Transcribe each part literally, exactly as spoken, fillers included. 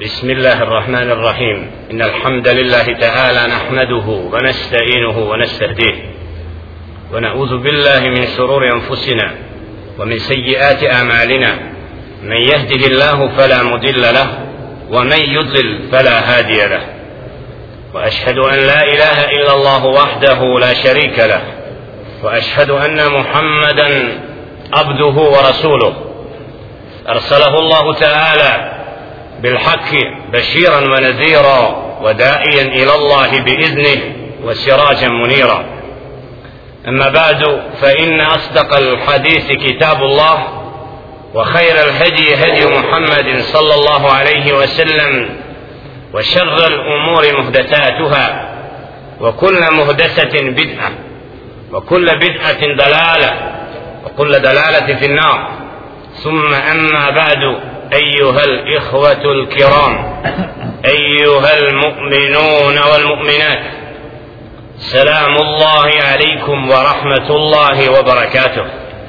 بسم الله الرحمن الرحيم. إن الحمد لله تعالى نحمده ونستعينه ونستهديه ونعوذ بالله من شرور أنفسنا ومن سيئات أعمالنا. من يهده الله فلا مضل له ومن يضلل فلا هادي له، وأشهد أن لا إله إلا الله وحده لا شريك له، وأشهد أن محمدا عبده ورسوله أرسله الله تعالى بالحق بشيرا ونذيرا وداعيا إلى الله بإذنه وسراجا منيرا. أما بعد، فإن أصدق الحديث كتاب الله، وخير الهدي هدي محمد صلى الله عليه وسلم، وشر الأمور محدثاتها، وكل محدثة بدعة، وكل بدعة ضلالة، وكل ضلالة في النار. ثم أما بعد، أيها الإخوة الكرام، أيها المؤمنون والمؤمنات، سلام الله عليكم ورحمة الله وبركاته.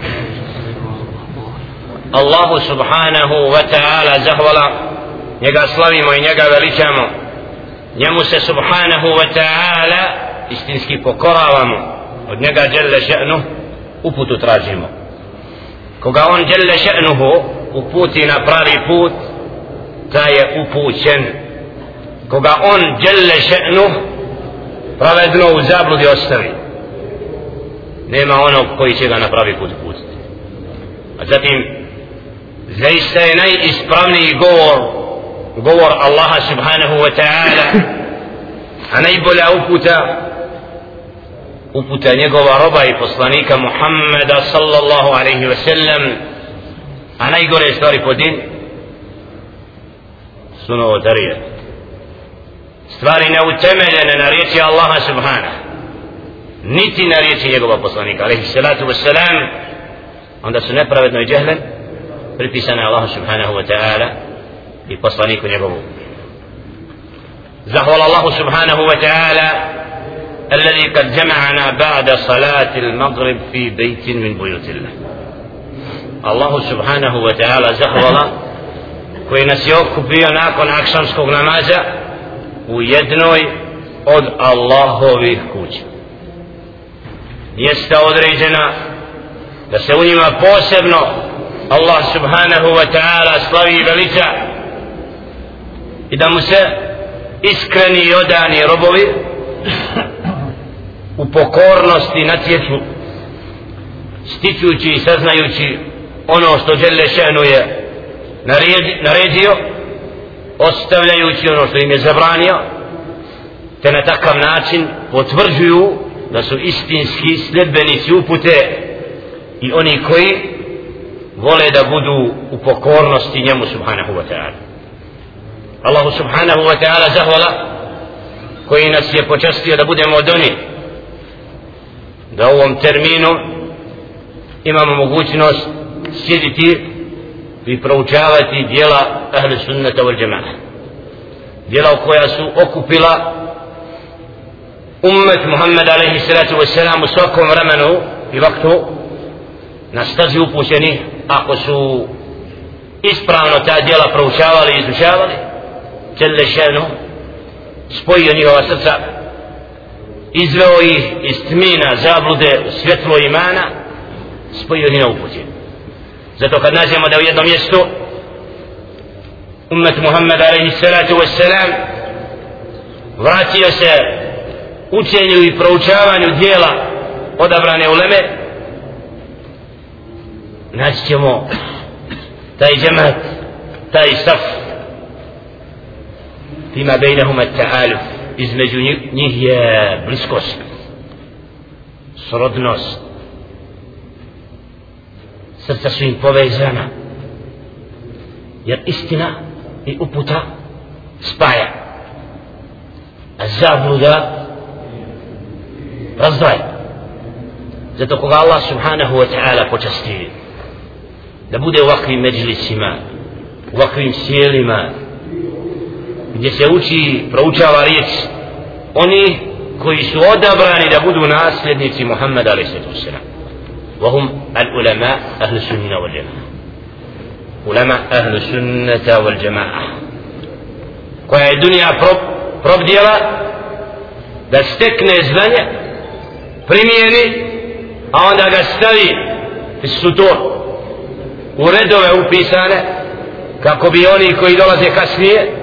الله سبحانه وتعالى zahvala, njega slavimo i njega veličamo, njemu se subhanahu wa ta'ala istinski pokoravamo, od njega dželle še'nuh uputu tražimo. Koga on dželle še'nuhu uputi na pravi put, taj je upućen. Koga on dželle še'nuh pravedno u zabludi ostavi, nema onog koji će ga na pravi put uputiti. A zatim, zaista je najispravniji govor govor Allaha subhanahu wa ta'ala, a najbolja uputa uputa njegova roba i poslanika Muhammeda sallallahu alaihi wa sallam, a najgore stvari po din su novotarije, stvari neutemeljene na riječi Allaha subhanahu, niti na riječi njegova poslanika alaihi salatu wassalam, onda su nepravedno i džehlen pripisane Allahu subhanahu wa ta'ala i poslaniku njegovu. Zahvala Allahu subhanahu wa ta'ala الذي قد جمعنا بعد صلاة المغرب في بيت من بيوت الله. الله سبحانه وتعالى zahvala koji nas je okupio nakon akšamskog namaza u jednoj od Allahovih kuća. Jeste određena da se u njima posebno Allah subhanahu wa ta'ala slavi i veliča i da mu se iskreni i odani robovi u pokornosti natječu, stičući i saznajući ono što dželle še'nu je naredio, ostavljajući ono što im je zabranio, te na takav način potvrđuju da su istinski sljedbenici upute i oni koji vole da budu u pokornosti njemu subhanahu wa ta'ala. Allahu subhanahu wa ta'ala zahvala koji nas je počastio da budemo od onih da u ovom terminu imamo mogućnost sjediti i proučavati djela ahli sunnata wal džema'a, djela koja su okupila ummet Muhammed alaihi salatu wassalam u svakom vremenu i vaktu na stazi upućeni, ako su ispravno ta djela proučavali i izučavali, dželle še'nuh spojio njihova srca, izveo ih iz tmina zablude u svjetlo imana, spojio ih na upućenje. Zato kad nađemo da u jednom mjestu ummet Muhammed alaihi salatu wassalam vratio se učenju i proučavanju dijela odabrane uleme, naći ćemo taj džemat, taj saf, fima bejnehuma ta'aluf, između njih je bliskost, srodnost, srca su im povezana, jer istina i uputa spaja, a zabluda razdvaja. Zato koga Allah subhanahu wa ta'ala počasti da bude u ovakvim međlisima, u ovakvim sjelima gdje se uči, proučava riječ oni koji su odabrani da budu nasljednici Muhammeda alejhi salatu vesselam, وهم العلماء أهل السنة والجماعة. علماء أهل السنة والجماعة. koja je dunja prob, probdjela, da stekne znanje, primijeni, a onda ga stavi sutor u redove upisane, kako bi oni koji dolaze kasnije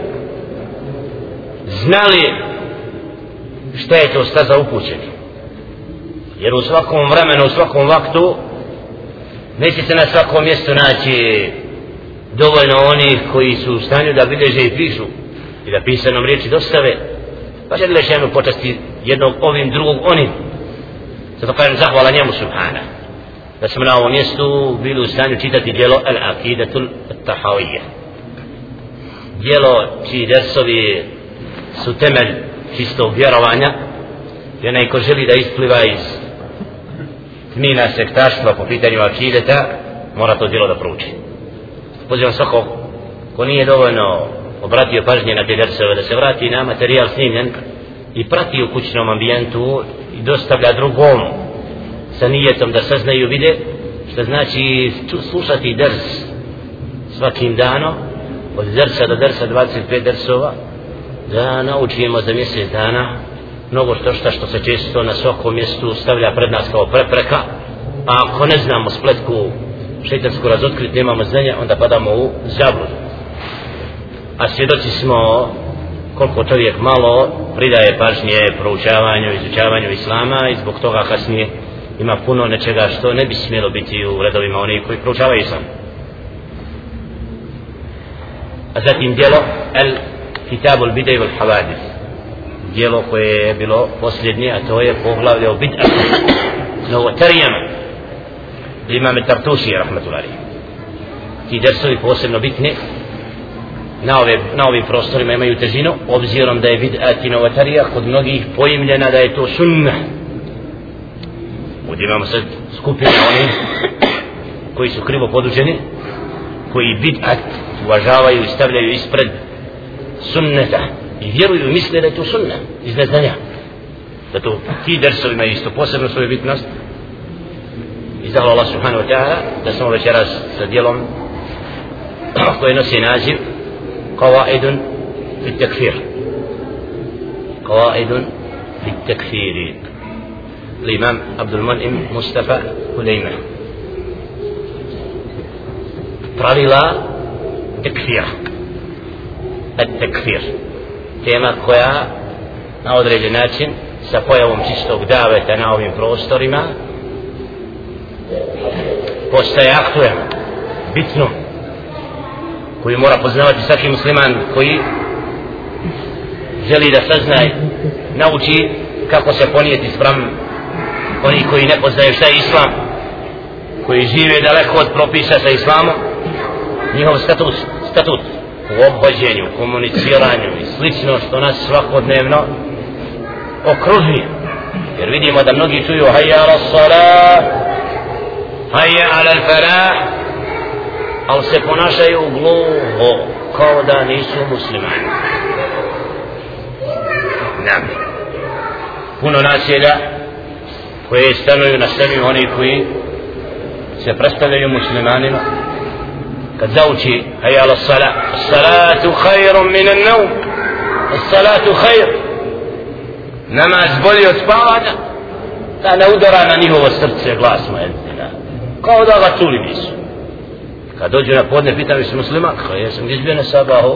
znali šta je to staza upućeni. Jer u svakom vremenu, u svakom vaktu neće se na svakom mjestu naći dovoljno onih koji su u stanju da bilježe i pišu i da pisanom riječi dostave, pa će Đelešanu počasti jednog ovim, drugog onim. Zato kažem zahvala njemu subhana da smo na ovom mjestu bili u stanju čitati djelo Al-Aqidatul Tahawiyya, djelo čiji dersovi su temelj čistog vjerovanja i onaj ko želi da ispliva iz tmina sektaštva po pitanju akideta mora to djelo da prouči. Pozivam svakog ko nije dovoljno obratio pažnje na te dersove da se vrati na materijal snimljen i prati u kućnom ambijentu i dostavlja drugom sa nijetom da saznaju, vide, što znači slušati ders svakim danom od dersa do dersa, dvadeset pet dersova, da naučimo za mjesec dana mnogo što šta što se često na svakom mjestu stavlja pred nas kao prepreka, a ako ne znamo spletku šejtansku razotkriti, nemamo znanja, onda padamo u zabludu. A svjedoci smo koliko čovjek malo pridaje pažnje proučavanju, izučavanju islama i zbog toga kasnije ima puno nečega što ne bi smjelo biti u redovima onih koji proučavaju islam. A zatim djelo El Kitabul Bidaj wal Havadith, djelo koje je bilo posljednje, a to je poglavlje o bid'atu, novotarijama, Imam Tartusi rahmetullahi. Ti dersovi posebno bitni na, ove, na ovim prostorima imaju težinu, obzirom da je bid'at i novotarija kod mnogih poimljena da je to sunna. Ovdje imamo sad skupine oni koji su krivo podučeni, koji bid'at uvažavaju i stavljaju ispred sunneta i vjeruju i misle da je to sunna iz neznanja. Zato ti dersovi imaju isto posebno svoju bitnost. I zahvala Allah subhanahu wa ta'ala da smo večeras sa dijelom koje nosi naziv Qawaidun fi takfir, Qawaidun fi takfiri, l'imam Abdul Mun'im Mustafa Hulejma. Pravila tekfira, at-takfir, tema koja na određen način sa pojavom čistog daveta na ovim prostorima postaje aktuelno, bitno, koju mora poznavati svaki musliman koji želi da saznaje, nauči kako se ponijeti spram oni koji ne poznaju šta je islam, koji žive daleko od propisa sa islamom, njihov statut, statut u obhođenju, komuniciranju i slično što nas svakodnevno okružuje. Jer vidimo da mnogi čuju hayya ala salat, hayya ala falah, ali se ponašaju gluho kao da nisu muslimani. Nam puno naselja koje stanuju na sebi oni koji se predstavljaju muslimanima, kad zauči hayya ala salat, as-salatu khayrun min an-nawm, as-salatu khayr, namaz bolji od spavanja, da ne udara na njihovo srce glas muezzina, kao da ga čuli nisu. Kad dođu na podne, pitam se musliman, kao jesam gdje bio na sabahu,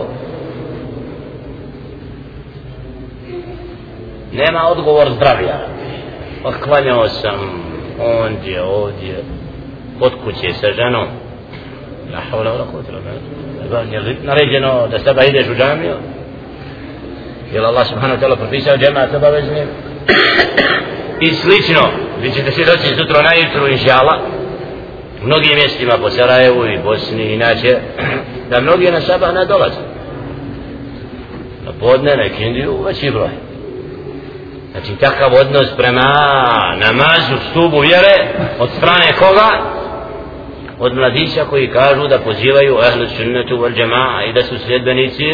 nema odgovor zdravija. Pa klanjao sam ondje, ovdje, kod kuće sa ženom. La havla wala quwwata illa billah. Je naređeno da sada ideš u džamiju? Jer Allah subhanahu wa ta'ala propisao džemat obaveznim? I slično, vi ćete se doći sutra na jutru, inša Allah, u mnogim mjestima po Sarajevu i Bosni i inače, da mnogi na sabah ne dolaze. Na podne, na ikindiju, veći broj. Znači takav odnos prema namazu, stubu vjere, od strane koga? Od mladića koji kažu da pozivaju ahlu sunnetu wal džema'a i da su sljedbenici.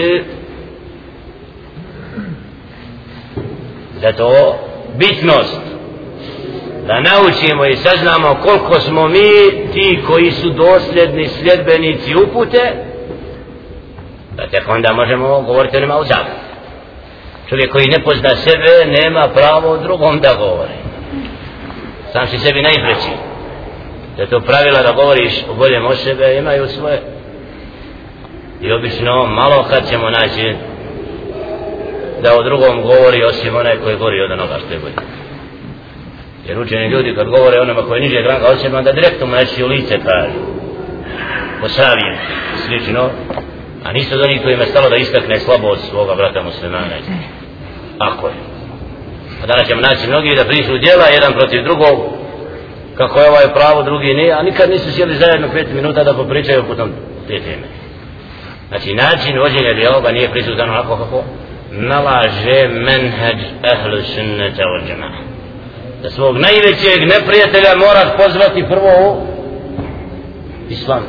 Zato bitnost da naučimo i saznamo koliko smo mi ti koji su dosljedni sljedbenici upute da tek onda možemo govoriti o nema uzavu. Čovjek koji ne pozna sebe nema pravo drugom da govori. Sam si sebi najpreći. Da to pravila da govoriš o boljem o sebe imaju svoje. I obično malo kad ćemo naći da o drugom govori osim onaj koji govori od onoga što je bolje. Jer učeni ljudi kad govore onoma koji je niže ranka od sebe, onda direktno mu neći u lice kažu. Posavijem, slično. A nisu od onih kojima je stalo da istakne slabost svoga brata muslimana. Ako je. A danas ćemo naći mnogi da prišli djela jedan protiv drugog, kako je ovaj pravo, drugi nije, a nikad nisu sjeli zajedno pet minuta da popričaju potom te teme. Znači način vođenja dijaloga nije prisutan onako kako nalaže menheđ ahlu sunnata wal džema'a. Da svog najvećeg neprijatelja moraš pozvati prvo u islam.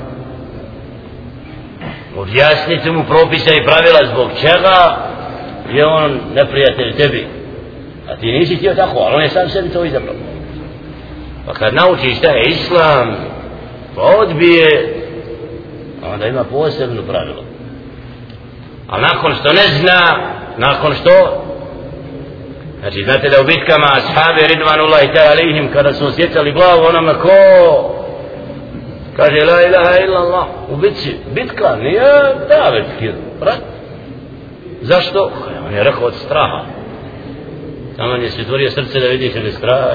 Objasniti mu propisa i pravila zbog čega je on neprijatelj tebi. A ti nisi htio tako, ali on je sam sebi to izabrao. Pa kad naučiš šta je islam, pa odbije, onda ima posebno pravilo. A nakon što ne zna, nakon što, znači znate da u bitkama ashabi ridvanullahi ta'ala alihim kada su osjećali glavu onome ko kaže la ilaha illallah u bitci, bitka nije da bitki, rat. Zašto? On je rekao od straha. Tamo je se otvorio srce da vidiš ili straha.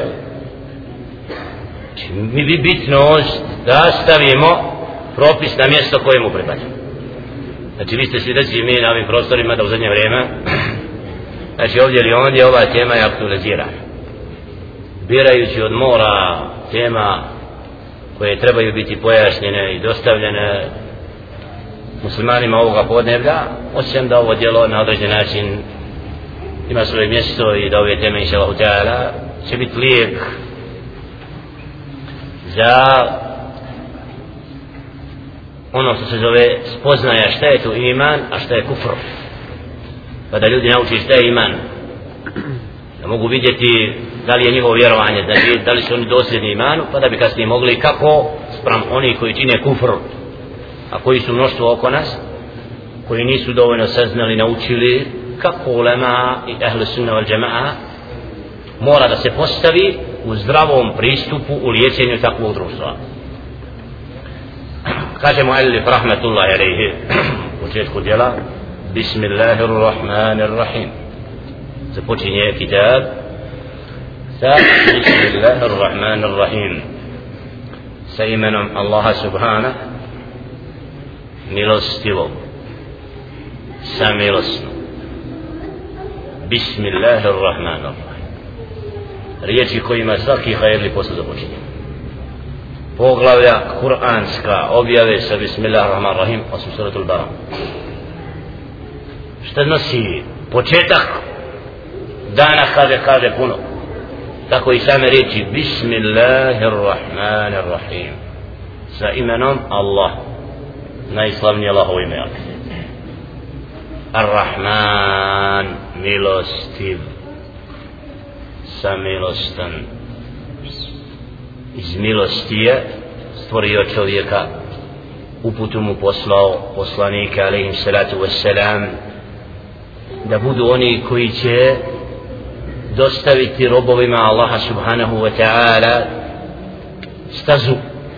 Mi bi bitnost da stavimo propis na mjesto kojemu pripadamo. Znači vi ste svjedoci mi na ovim prostorima da u zadnje vrijeme, znači ovdje ili ondje ova tema je aktualizirana. Birajući od mora tema koje trebaju biti pojašnjene i dostavljene muslimanima ovoga podneblja, osim da ovo djelo na određen način ima svoje mjesto i da ove teme inša Allahu ta'ala će biti lijek za ono što se zove spoznaja šta je to iman, a šta je kufr. Pa da ljudi nauči šta je iman, da mogu vidjeti da li je njihovo vjerovanje, da li, da li su oni dosljedni imanu, pa da bi kasnije mogli kako spram oni koji čine kufr, a koji su mnoštvo oko nas, koji nisu dovoljno saznali, naučili kako ulema i ahlu sunna wal džema'a mora da se postavi u zdravom pristupu u liječenju takvog društva. Kažemo alif rahmatullahi alejhi u početku djela Bismillahirrahmanirrahim. Započinje kitab sa Bismillahirrahmanirrahim sa imenom Allaha subhana milostivog samilosnog. Bismillahirrahmanirrahim. Riječi kojima svaki hajrli posao započinje. Poglavlja kuranska objave sa Bismillahirrahmanirrahim osim suratul Baram. Šta nosi početak dana kaže, kaže puno. Tako i same riječi Bismillahirrahmanirrahim sa imenom Allah, najslavnije Allahovo ime. Ar-Rahman, milostiv, samilostan. Iz milosti je stvorio čovjeka, uputu mu poslao poslanike alejhim salatu wassalam da budu oni koji će dostaviti robovima Allaha subhanahu wa ta'ala stazu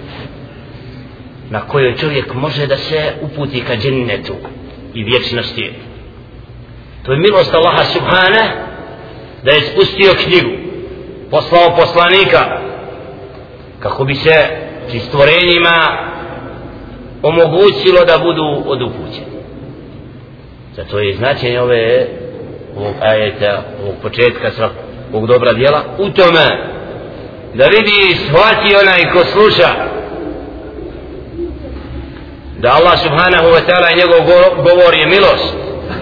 na kojoj čovjek može da se uputi ka džennetu i vječnosti. To je milost Allaha subhanahu da je spustio knjigu, poslao poslanika kako bi se stvorenjima omogućilo da budu odupućeni. Zato je značenje ove ovog ajeta, ovog početka svakog dobra djela u tome da vidi i shvati onaj ko sluša da Allah subhanahu wa ta'ala i njegov govor je milost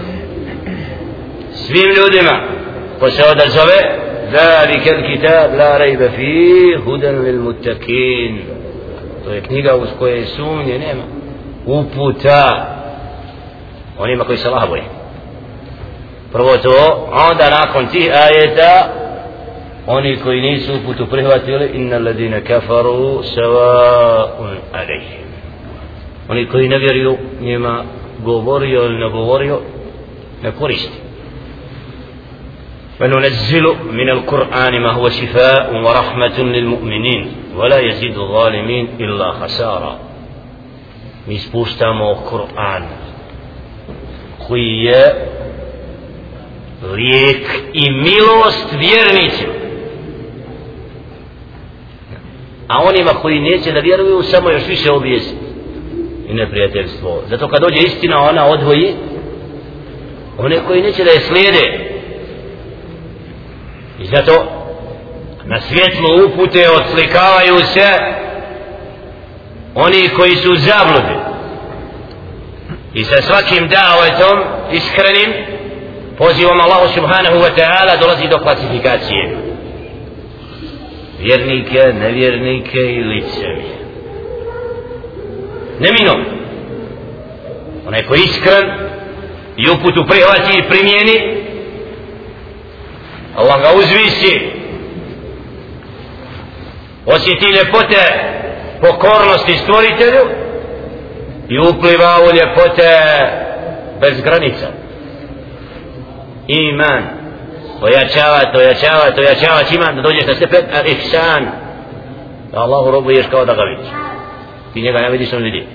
svim ljudima ko se odazove ذلك الكتاب لا ريب فيه هدى للمتقين. To je knjiga uz koje sumnje nema, uputa onima koji se Allaha boje. Prvo to, onda nakon tih ajeta oni koji nisu uputu prihvatili innal ladina kafaru sawa'un alejhim. Oni koji ne vjeruju njima govorio ili ne govorio ne koristi. فننزل من القرآن ما هو شفاء ورحمة للمؤمنين ولا يزيد الظالمين إلا خسارا. Mi spuštamo Kur'an koji je lijek i milost vjernicima, a onima koji neće da vjeruju samo još više obijest i neprijateljstvo. Zato kad dođe istina ona odvoji one koji neće da je slijede, i zato na svjetlu upute odslikavaju se oni koji su u zabludi, i sa svakim davetom iskrenim pozivom Allahu subhanahu wa ta'ala dolazi do klasifikacije vjernike, nevjernike i licemije. Neminovno onaj koji iskren i uputu prihvati i primijeni, Allah ga uzvisi, osjeti ljepote pokornosti stvoritelju i upliva u ljepote bez granica. Iman ojačava, to ojačava, to ojačava iman da dođeš na stepen al-ihsan, da Allahu robuješ kao da ga vidiš. Ti njega ne vidiš, on vidi.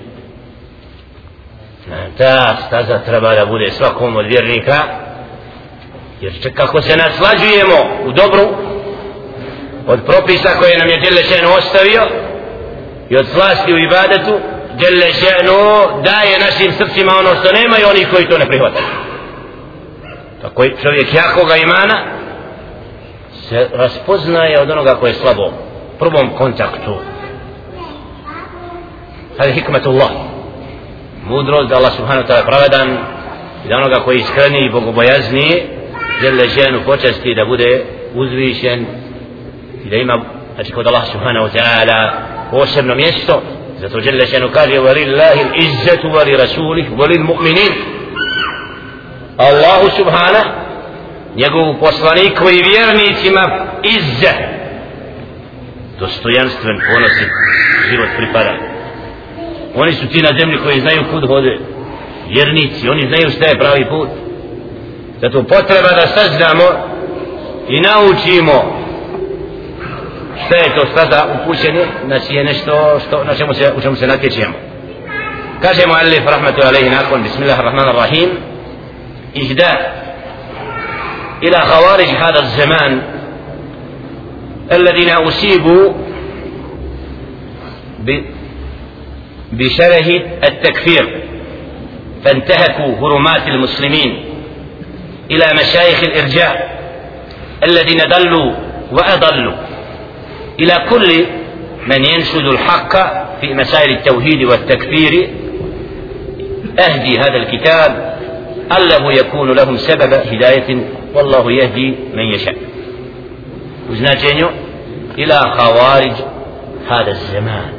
Ta staza treba da bude svakom od vjernika, jer kako se naslađujemo u dobru od propisa koje nam je Đelle še'nu ostavio i od slasti u ibadetu, Đelle še'nu daje našim srcima ono što nema i oni koji to ne prihvataju. Tako je čovjek jakoga imana se raspoznaje od onoga koje je slabo u prvom kontaktu. Hadi hikmetullah, mudrost da Allah subhanahu wa ta'ala pravedan i da onoga koji je iskreni i bogobojazniji Đelle še'nu počasti da bude uzvišen i da ima, znači kod Allah subhanahu wa ta'ala posebno mjesto. Zato Đelle še'nu kaže وَلِلَّهِ الْإِزَّةُ وَلِرَسُولِهِ وَلِلْمُؤْمِنِينَ. Allahu subhanahu, njegovu poslaniku i vjernicima izze, dostojanstven, ponosi život pripada. Oni su ti na zemlji koji znaju kud hode, vjernici, oni znaju šta je pravi put. Zato potreba da saznamo i naučimo šta je to staza upućenje, znači je nešto što, na čemu se, u čemu se natječemo. Kaže muallif rahmatu alejhi nakon bismillahirrahmanirrahim: إهداء إلى خوارج هذا الزمان الذين أصيبوا بشره التكفير فانتهكوا هرمات المسلمين، إلى مشايخ الإرجاء الذين ضلوا وأضلوا، إلى كل من ينشد الحق في مسائل التوحيد والتكفير. أهدي هذا الكتاب الله يكون لهم سبب هداية والله يهدي من يشاء. وزناجينيو إلى خوارج هذا الزمان،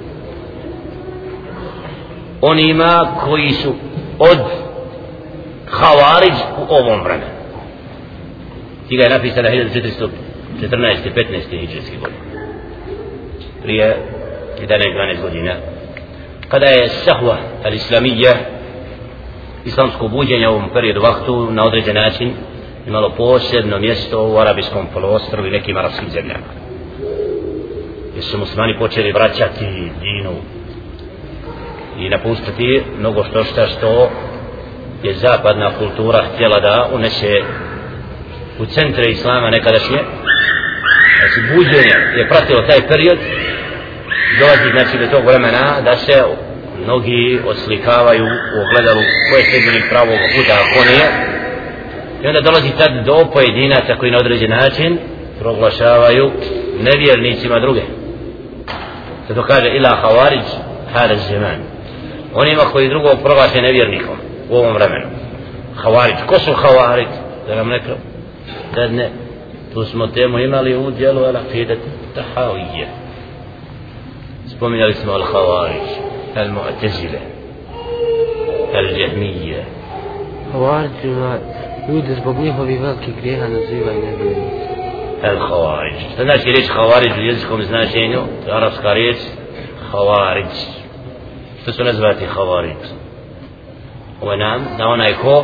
onima koji su od Havariđ u ovom vremenu. Tiga je napisana hiljadu četiristo četrnaeste petnaeste hidžetske godine, prije jedanaest dvanaest godina, kada je sahva al-islamija, islamsko buđenje u ovom periodu vaktu na određen način imalo posebno mjesto u arabijskom poluostrvu i nekim arapskim zemljama, gdje su muslimani počeli vraćati dinu i napuštati mnogo što šta što je zapadna kultura htjela da unese u centre islama nekadašnje. Znači buđenje je pratilo taj period, dolazi znači do tog vremena da se mnogi odslikavaju u ogledalu koje je sredbenik pravog puta, a ko nije, i onda dolazi tad do pojedinaca koji na određen način proglašavaju nevjernicima druge. Zato kaže ila havariđ hada zaman, onima koji drugog proglaše nevjernikom u ovom vremenu. Havariđ, ko su havariđ? Da nam neko kad ne, tu smo temu imali u dijelu al-aqidat tahawiyya, spominjali smo al-havariđ, al-mu'tazile, al-jahmiyya. Havariđima ljudi zbog njihovih velikih grijeha nazivaju nevjernici. Al-havariđ, što znači riječ havariđ u jezičkom značenju? Arapska riječ havariđ. Što su nazvati havariđ? ovo je nam, da onaj ko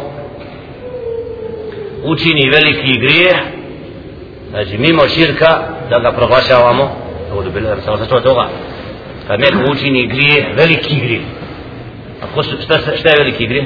učini veliki grijeh, znači mimo širka, da ga proglašavamo, da samo sačuva toga, kad neko učini grijeh, veliki grijeh. A ko su, šta, šta je veliki grijeh?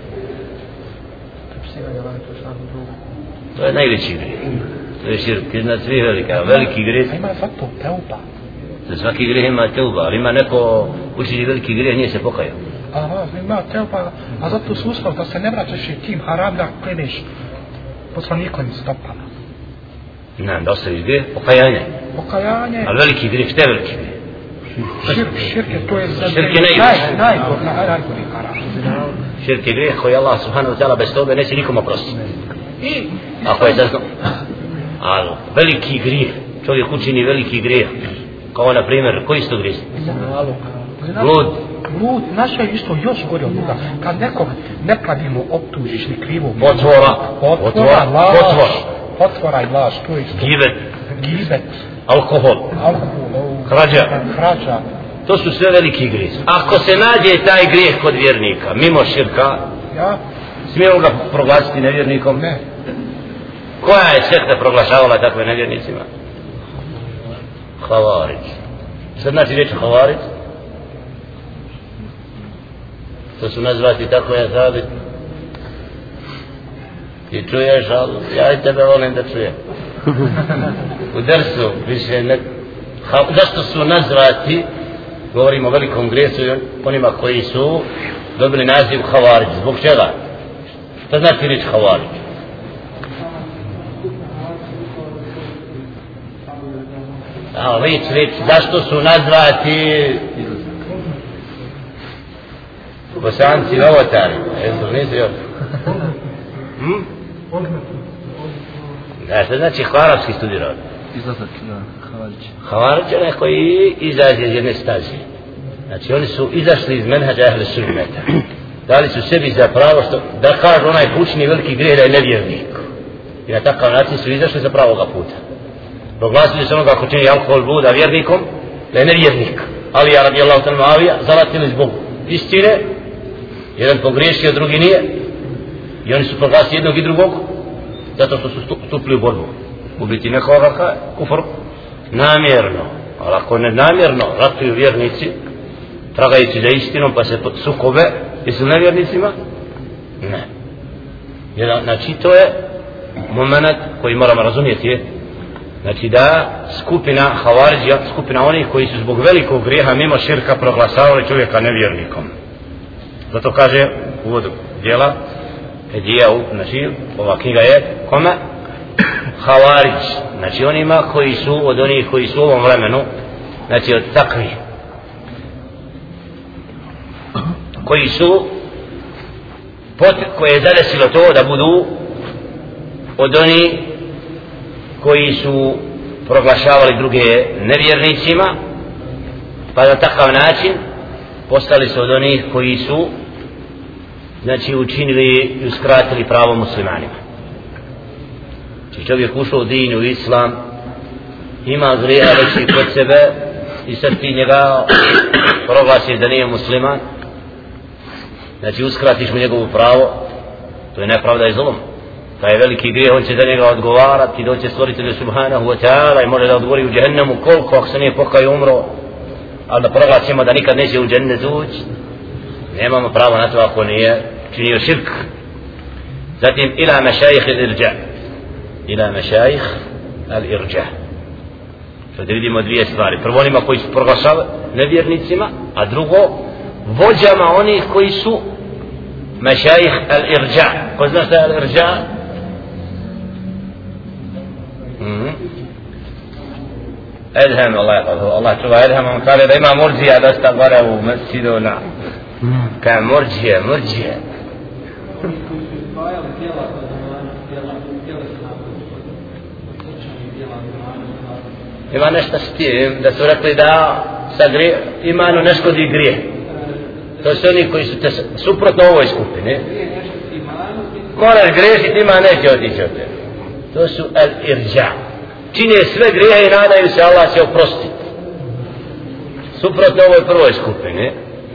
To je najveći grijeh. To je širk, iznad svih velika, veliki grijeh. A ima zato teuba. Za svaki grijeh ima teuba, ali ima neko učini veliki grijeh, nije se pokajao. Aha, ima teuba, a zato su uslov da se ne vraćaš i tim haram da kreneš poslanikovim stopama. Ne, da ostaviš grijeh, pokajanje. Pokajanje. Ali veliki grijeh, šta je veliki grijeh? Širk, širk je, to je širk je najgori. Najgori, najgori haram. Širk je grijeh koji Allah subhanahu wa ta'ala bez tobe neće nikom oprostiti. I, ako je zazno. Ali veliki grijeh, čovjek učini veliki grijeh. Kao na primjer, koji su to grijeh? Blud. Blud, naša je isto još gore od toga. Kad nekog nepravilno optužiš ni krivo. Potvora. Potvora, laž. Potvor. Potvora i laž, to je isto. Gibet. Gibet. Alkohol. Alkohol. Krađa. Krađa. To su sve veliki grijeh. Ako se nađe taj grijeh kod vjernika, mimo širka, ja? Smijemo ga proglasiti nevjernikom? Ne. Koja je sekta proglašavala takve nevjernicima? Havarić. Šta znači reći Havarić? To su nazvati tako je zabit. Ti čuješ, ali ja i tebe volim da čujem. U dersu više ne... Ha, zašto su nazvati, govorimo o velikom grijesu, onima koji su dobili naziv Havarić? Zbog čega? Šta znači reći Havarić? A već, već, zašto su nazvati Bosanci novotari? Jesu, nisu još? Hm? Da, šta znači arapski studirao? Izlazak na Havarić. Havarić je onaj koji izađe iz jedne staze. Znači oni su izašli iz menhađa ahle sunneta. Dali su sebi za pravo što, da kažu onaj kućni veliki grijeh da je nevjernik. I na takav način su izašli za pravoga puta. Proglasili su onoga ko čini alkohol bluda vjernikom, da je nevjernik. Ali ja radijallahu ta'ala Muavija zalatili zbog istine, jedan pogriješio, drugi nije. I oni su proglasili jednog i drugog, zato što su stupili u borbu. Ubiti nekoga ka kufr namjerno. Ali ako ne namjerno ratuju vjernici, tragajući za istinom pa se sukobe, jesu nevjernicima? Ne. Jedan, znači to je moment koji moramo razumjeti je, znači da skupina Havariđija, skupina onih koji su zbog velikog grijeha mimo širka proglasavali čovjeka nevjernikom. Zato kaže u uvodu djela, Hedija, znači ova knjiga je kome? Havarić, znači onima koji su od onih koji su u ovom vremenu, znači od takvi koji su pot, koje je zadesilo to da budu od onih koji su proglašavali druge nevjernicima, pa na takav način postali su od onih koji su znači učinili i uskratili pravo muslimanima. Či čovjek ušao u din, u islam, ima grijeha veći kod sebe i sad ti njega proglasiš da nije musliman, znači uskratiš mu njegovu pravo, to je nepravda i zulum. Taj je veliki grijeh, on će za njega odgovarati, doće stvoritelju subhanahu wa ta'ala i može da odgovori u džehennemu koliko ako se nije pokaj umro, ali da proglasimo da nikad neće u džennet ući, nemamo pravo na to ako nije činio širk. Zatim ila mešajih il-irđa, ila mešajih al-irđa. Sad vidimo dvije stvari. Prvo onima koji su proglašavali nevjernicima, a drugo vođama onih koji su mešajih al-irđa. Ko zna šta je al-irđa? Mm-hmm. Edhem, Allah, Allah čuva Edhem, on kaže da ima murđija dosta gore u mesjidu na kaj murđije, murđije. Ima nešto s tim, da su rekli da sa grije, imanu ne škodi grije. To su oni koji su te suprotno ovoj skupini. Moraš griješiti, ima neće otići od tebe. To su al-irđa. Čine sve grije i nadaju se Allah će oprostiti. Suprotno ovoj prvoj skupini.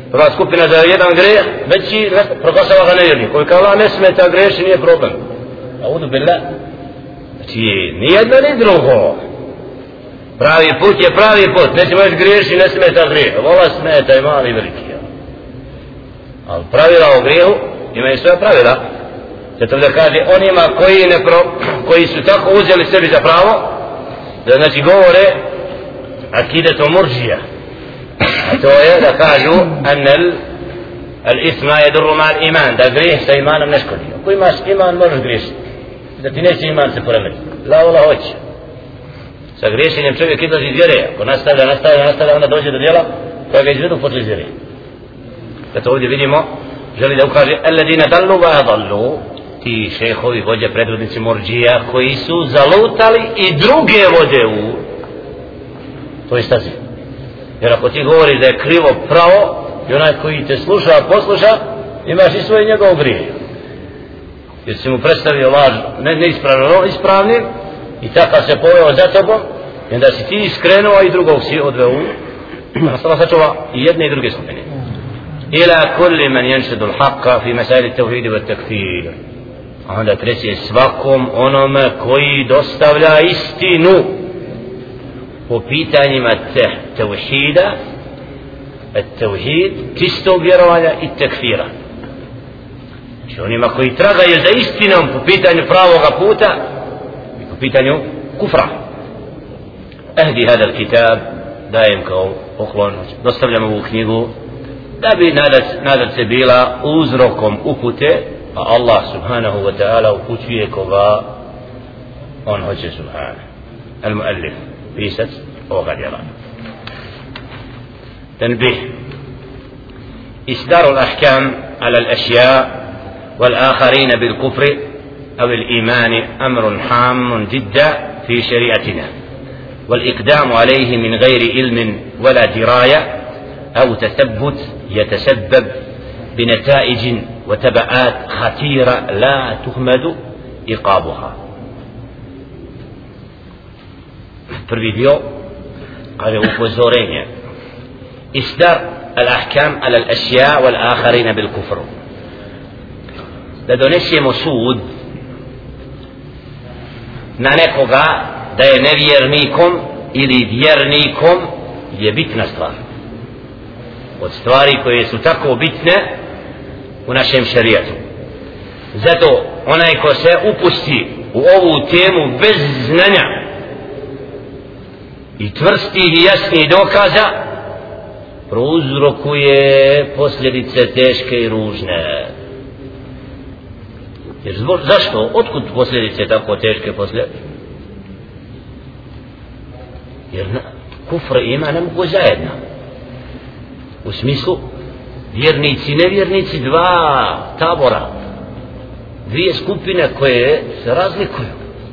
prva skupina za jedan greh, veći proglašava ga nevjernik, koji kao Allah ne smeta greši, nije problem. A udu billah, znači ni jedno ni drugo. Pravi put je pravi put, nećemo reći griješi, ne smeta grijeh, vola smeta i mali i veliki. Ali pravila o grijehu imaju svoje pravila. Zato da kaže onima koji, ne pro, koji su tako uzeli sebi za pravo, da znači govore akidetom murđija. A to je da kažu anel al isma yadurru ma'al iman, da grijeh sa imanom ne škodi. Ako imaš iman možeš griješiti, da ti neće iman se poremetiti. La vola hoće. Sa griješenjem čovjek izlazi iz vjere. Ako nastavlja, nastavlja, nastavlja, onda dođe do djela koja ga izvedu počeli iz vjere. Zato ovdje vidimo, želi da ukaže alladina dallu wa adallu, ti šehovi, vođe, predvodnici murđija koji su zalutali i druge vode u toj stazi. Jer ako ti govoriš da je krivo pravo i onaj koji te sluša, posluša, imaš i svoj njegov grijeh. Jer si mu predstavio laž ne, neispravno, ispravnim i takav se poveo za tobom i onda si ti skrenuo i drugog si odveo u nastala sačuva i jedne i druge skupine. Ila kulli man yanshadu al-haqqa fi masail at-tawhid wa at-takfir. A onda treće, svakom onome koji dostavlja istinu po pitanjima te, tevhida, at-tevhid, čistog vjerovanja i tekfira. Znači onima koji tragaju za istinom po pitanju pravoga puta i po pitanju kufra. Ehdi hada al-kitab, dajem kao poklon, dostavljam ovu knjigu da bi nadat, nadat se bila uzrokom upute, a Allah subhanahu wa ta'ala upućuje koga on hoće subhanahu. Al-muallif, pisac ovoga djela. Tanbih. إصدار الأحكام على الأشياء والآخرين بالكفر أو الإيمان أمر حام جدا في شريعتنا، والإقدام عليه من غير علم ولا دراية أو تثبت يتسبب بنتائج وتبعات خطيرة لا تحمد عقابها. Prvi dio kaže upozorenje. Isdar al-ahkam ala al-ashya wal-akharina bil-kufr. Da donesemo sud na nekoga da je nevjernikom ili vjernikom je bitna stvar. Od stvari koje su tako bitne u našem šerijatu. Zato onaj ko se upusti u ovu temu bez znanja i čvrstih i jasnih dokaza prouzrokuje posljedice teške i ružne. Jer zbog, zašto? Otkud posljedice tako teške posljedice? Jer na, kufr i iman ne mogu zajedno. U smislu vjernici i nevjernici, dva tabora, dvije skupine koje se razlikuju.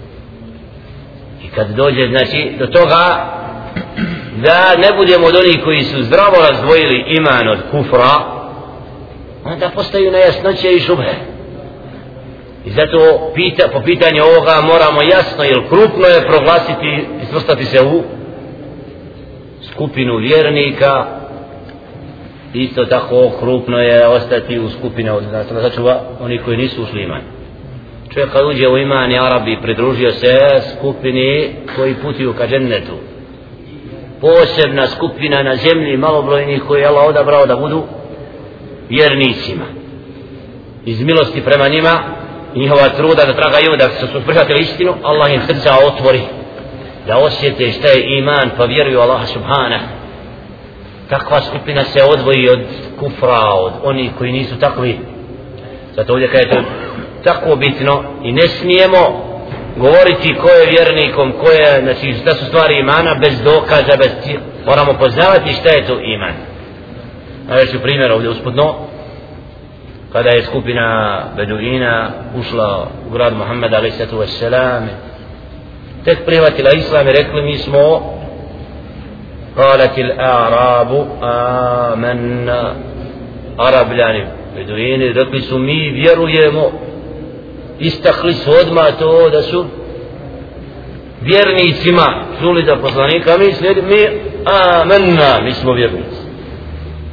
I kad dođe znači do toga da ne budemo od onih koji su zdravo razdvojili iman od kufra, onda postaju nejasnoće i šubhe. I zato pita, po pitanju ovoga moramo jasno, jer krupno je proglasiti i svrstati se u skupinu vjernika, isto tako krupno je ostati u skupinu začuva oni koji nisu ušli iman. Čovjek kad uđe u iman i Arabi pridružio se skupini koji putuju ka džennetu. Posebna skupina na zemlji malobrojnih koji je Allah odabrao da budu vjernicima. Iz milosti prema njima i njihova truda da tragaju, da su prihvatili istinu, Allah im srca otvori da osjete šta je iman pa vjeruju Allaha subhanahu. Takva skupina se odvoji od kufra, od onih koji nisu takvi. Zato ovdje kada je to tako bitno i ne smijemo govoriti ko je vjernikom, ko je, znači šta su stvari imana bez dokaza, bez tijela. Moramo poznavati šta je to iman. Najveći primjer ovdje uspodno, kada je skupina Beduina ušla u grad Muhammed alejhi salatu vesselam, tek prihvatila islam i rekli mi smo قالت الأعراب آمنا Arabljani, Beduini rekli su mi vjerujemo, istakli su odmah to da su vjernicima čuli da poslanika mi slijedi, mi amenna, mi smo vjernici.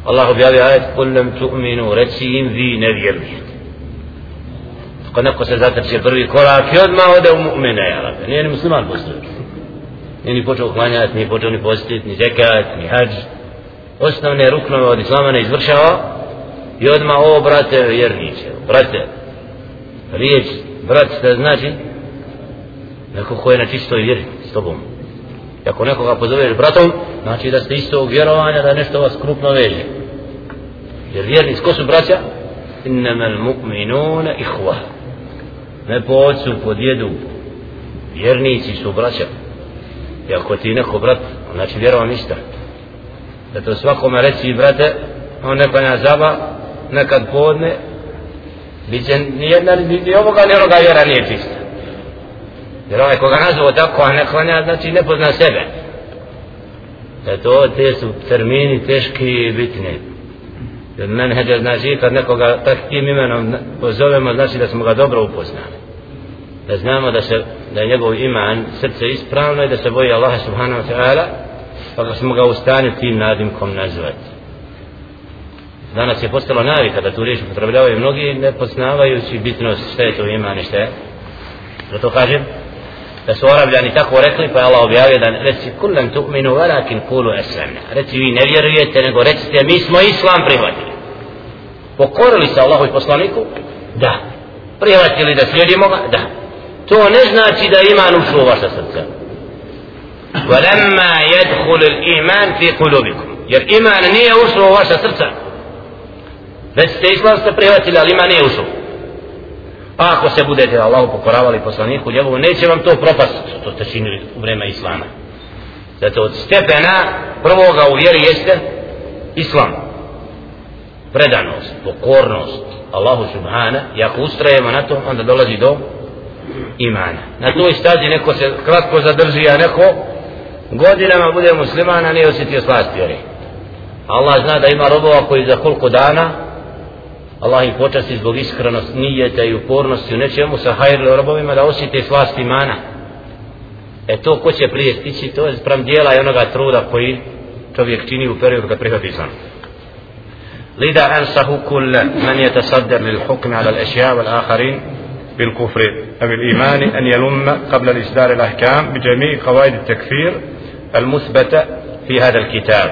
Allah objavio ajet kul lam tu'minu, reci im vi ne vjerujete. Ako neko se zatrče prvi korak i odmah ode u mu'mine, ja rabbe, nije ni musliman postao. Nije ni počeo klanjati, nije počeo ni postiti, ni zekat, ni hađ. Osnovne ruknove od islama ne izvršava i odmah, o brate vjerniče, brate, riječ brat šta znači? Neko ko je na čistoj vjeri s tobom. I ako nekoga pozoveš bratom, znači da ste istog vjerovanja, da nešto vas krupno veže. Jer vjernici, ko su braća? Innamal mu'minuna ihva. Ne po ocu, po djedu. Vjernici su braća. I ako ti neko brat, znači vjerovan ista. Zato svakome reci, brate, on ne klanja zaba, nekad podne, bit će nijedna, ni ovoga, ni onoga vjera nije čista. Jer ovaj koga nazvao tako, a ne klanja, znači ne pozna sebe. Zato te su termini teški i bitni. Jer menheđa znači kad nekoga takvim imenom pozovemo, znači da smo ga dobro upoznali. Da znamo da, se, da je njegov iman, srce ispravno i da se boji Allaha subhanahu wa ta'ala, pa da smo ga u stanju tim nadimkom nazvati. Danas je postalo navika da tu riječ upotrebljavaju mnogi ne poznavajući bitnost šta je to iman i šta je. Zato kažem da su Arabljani tako rekli, pa je Allah objavio da reci kullan tu'minu walakin kulu aslamna. Reci vi ne vjerujete, nego recite mi smo islam prihvatili. Pokorili se Allahu i poslaniku? Da. Prihvatili da slijedimo ga? Da. To ne znači da iman ušao u vaša srca. وَلَمَّا يَدْخُلُ الْإِيمَانِ فِي قُلُوبِكُمْ. Jer iman nije ušao u vaša srca. Već ste islam ste prihvatili, ali iman nije ušao. Pa ako se budete Allahu pokoravali poslaniku njegovu, neće vam to propast što ste činili u vreme islama. Zato od stepena prvoga u vjeri jeste islam, predanost, pokornost Allahu subhana, i ako ustrajemo na to, onda dolazi do imana. Na toj stazi neko se kratko zadrži, a neko godinama bude musliman, a nije osjetio slast vjeri. Allah zna da ima robova koji za koliko dana Allah im počasti zbog iskrenost nijeta i upornosti u nečemu sa hajrli robovima da osjete slast imana. E to ko će prije stići, to je sprem dijela i onoga truda koji čovjek čini u periodu kad prihvati islam. Lida ansahu kull man yatasaddar lil hukm ala al ashya wal akharin bil kufr aw al iman an yalumma qabla al isdar al ahkam bi jami' qawaid al takfir al muthbata fi hada al kitab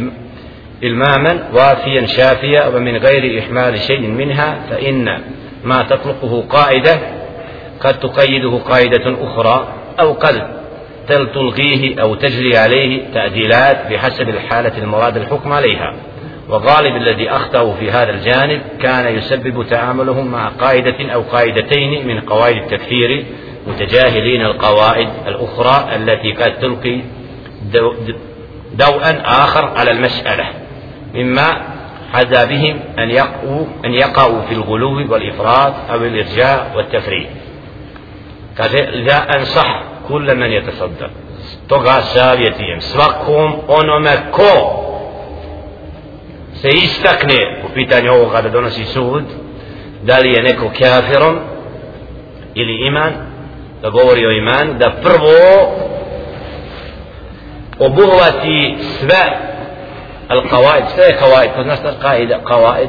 إلماما وافيا شافيا ومن غير إحمال شيء منها فإن ما تطلقه قاعدة قد تقيده قاعدة أخرى أو قد تلغيه أو تجري عليه تأديلات بحسب الحالة المراد الحكم عليها. وغالب الذي أخطأوا في هذا الجانب كان يسبب تعاملهم مع قاعدة أو قاعدتين من قواعد التكفير متجاهلين القواعد الأخرى التي قد تلقي دو دوءا آخر على المسألة مما حذا بهم أن يقعوا, أن يقعوا في الغلو والإفراط أو الإرجاء والتفريط. إذا أنصح كل من يتصدق toga savjetijem svakom onome ko se istakne u pitanju ovoga da donosi sud, da li je neko kafirom ili iman, da govori o imanu, da prvo obuhvati sve al-qawaid, sve je qawaid, to znaš šta qaida, qawaid,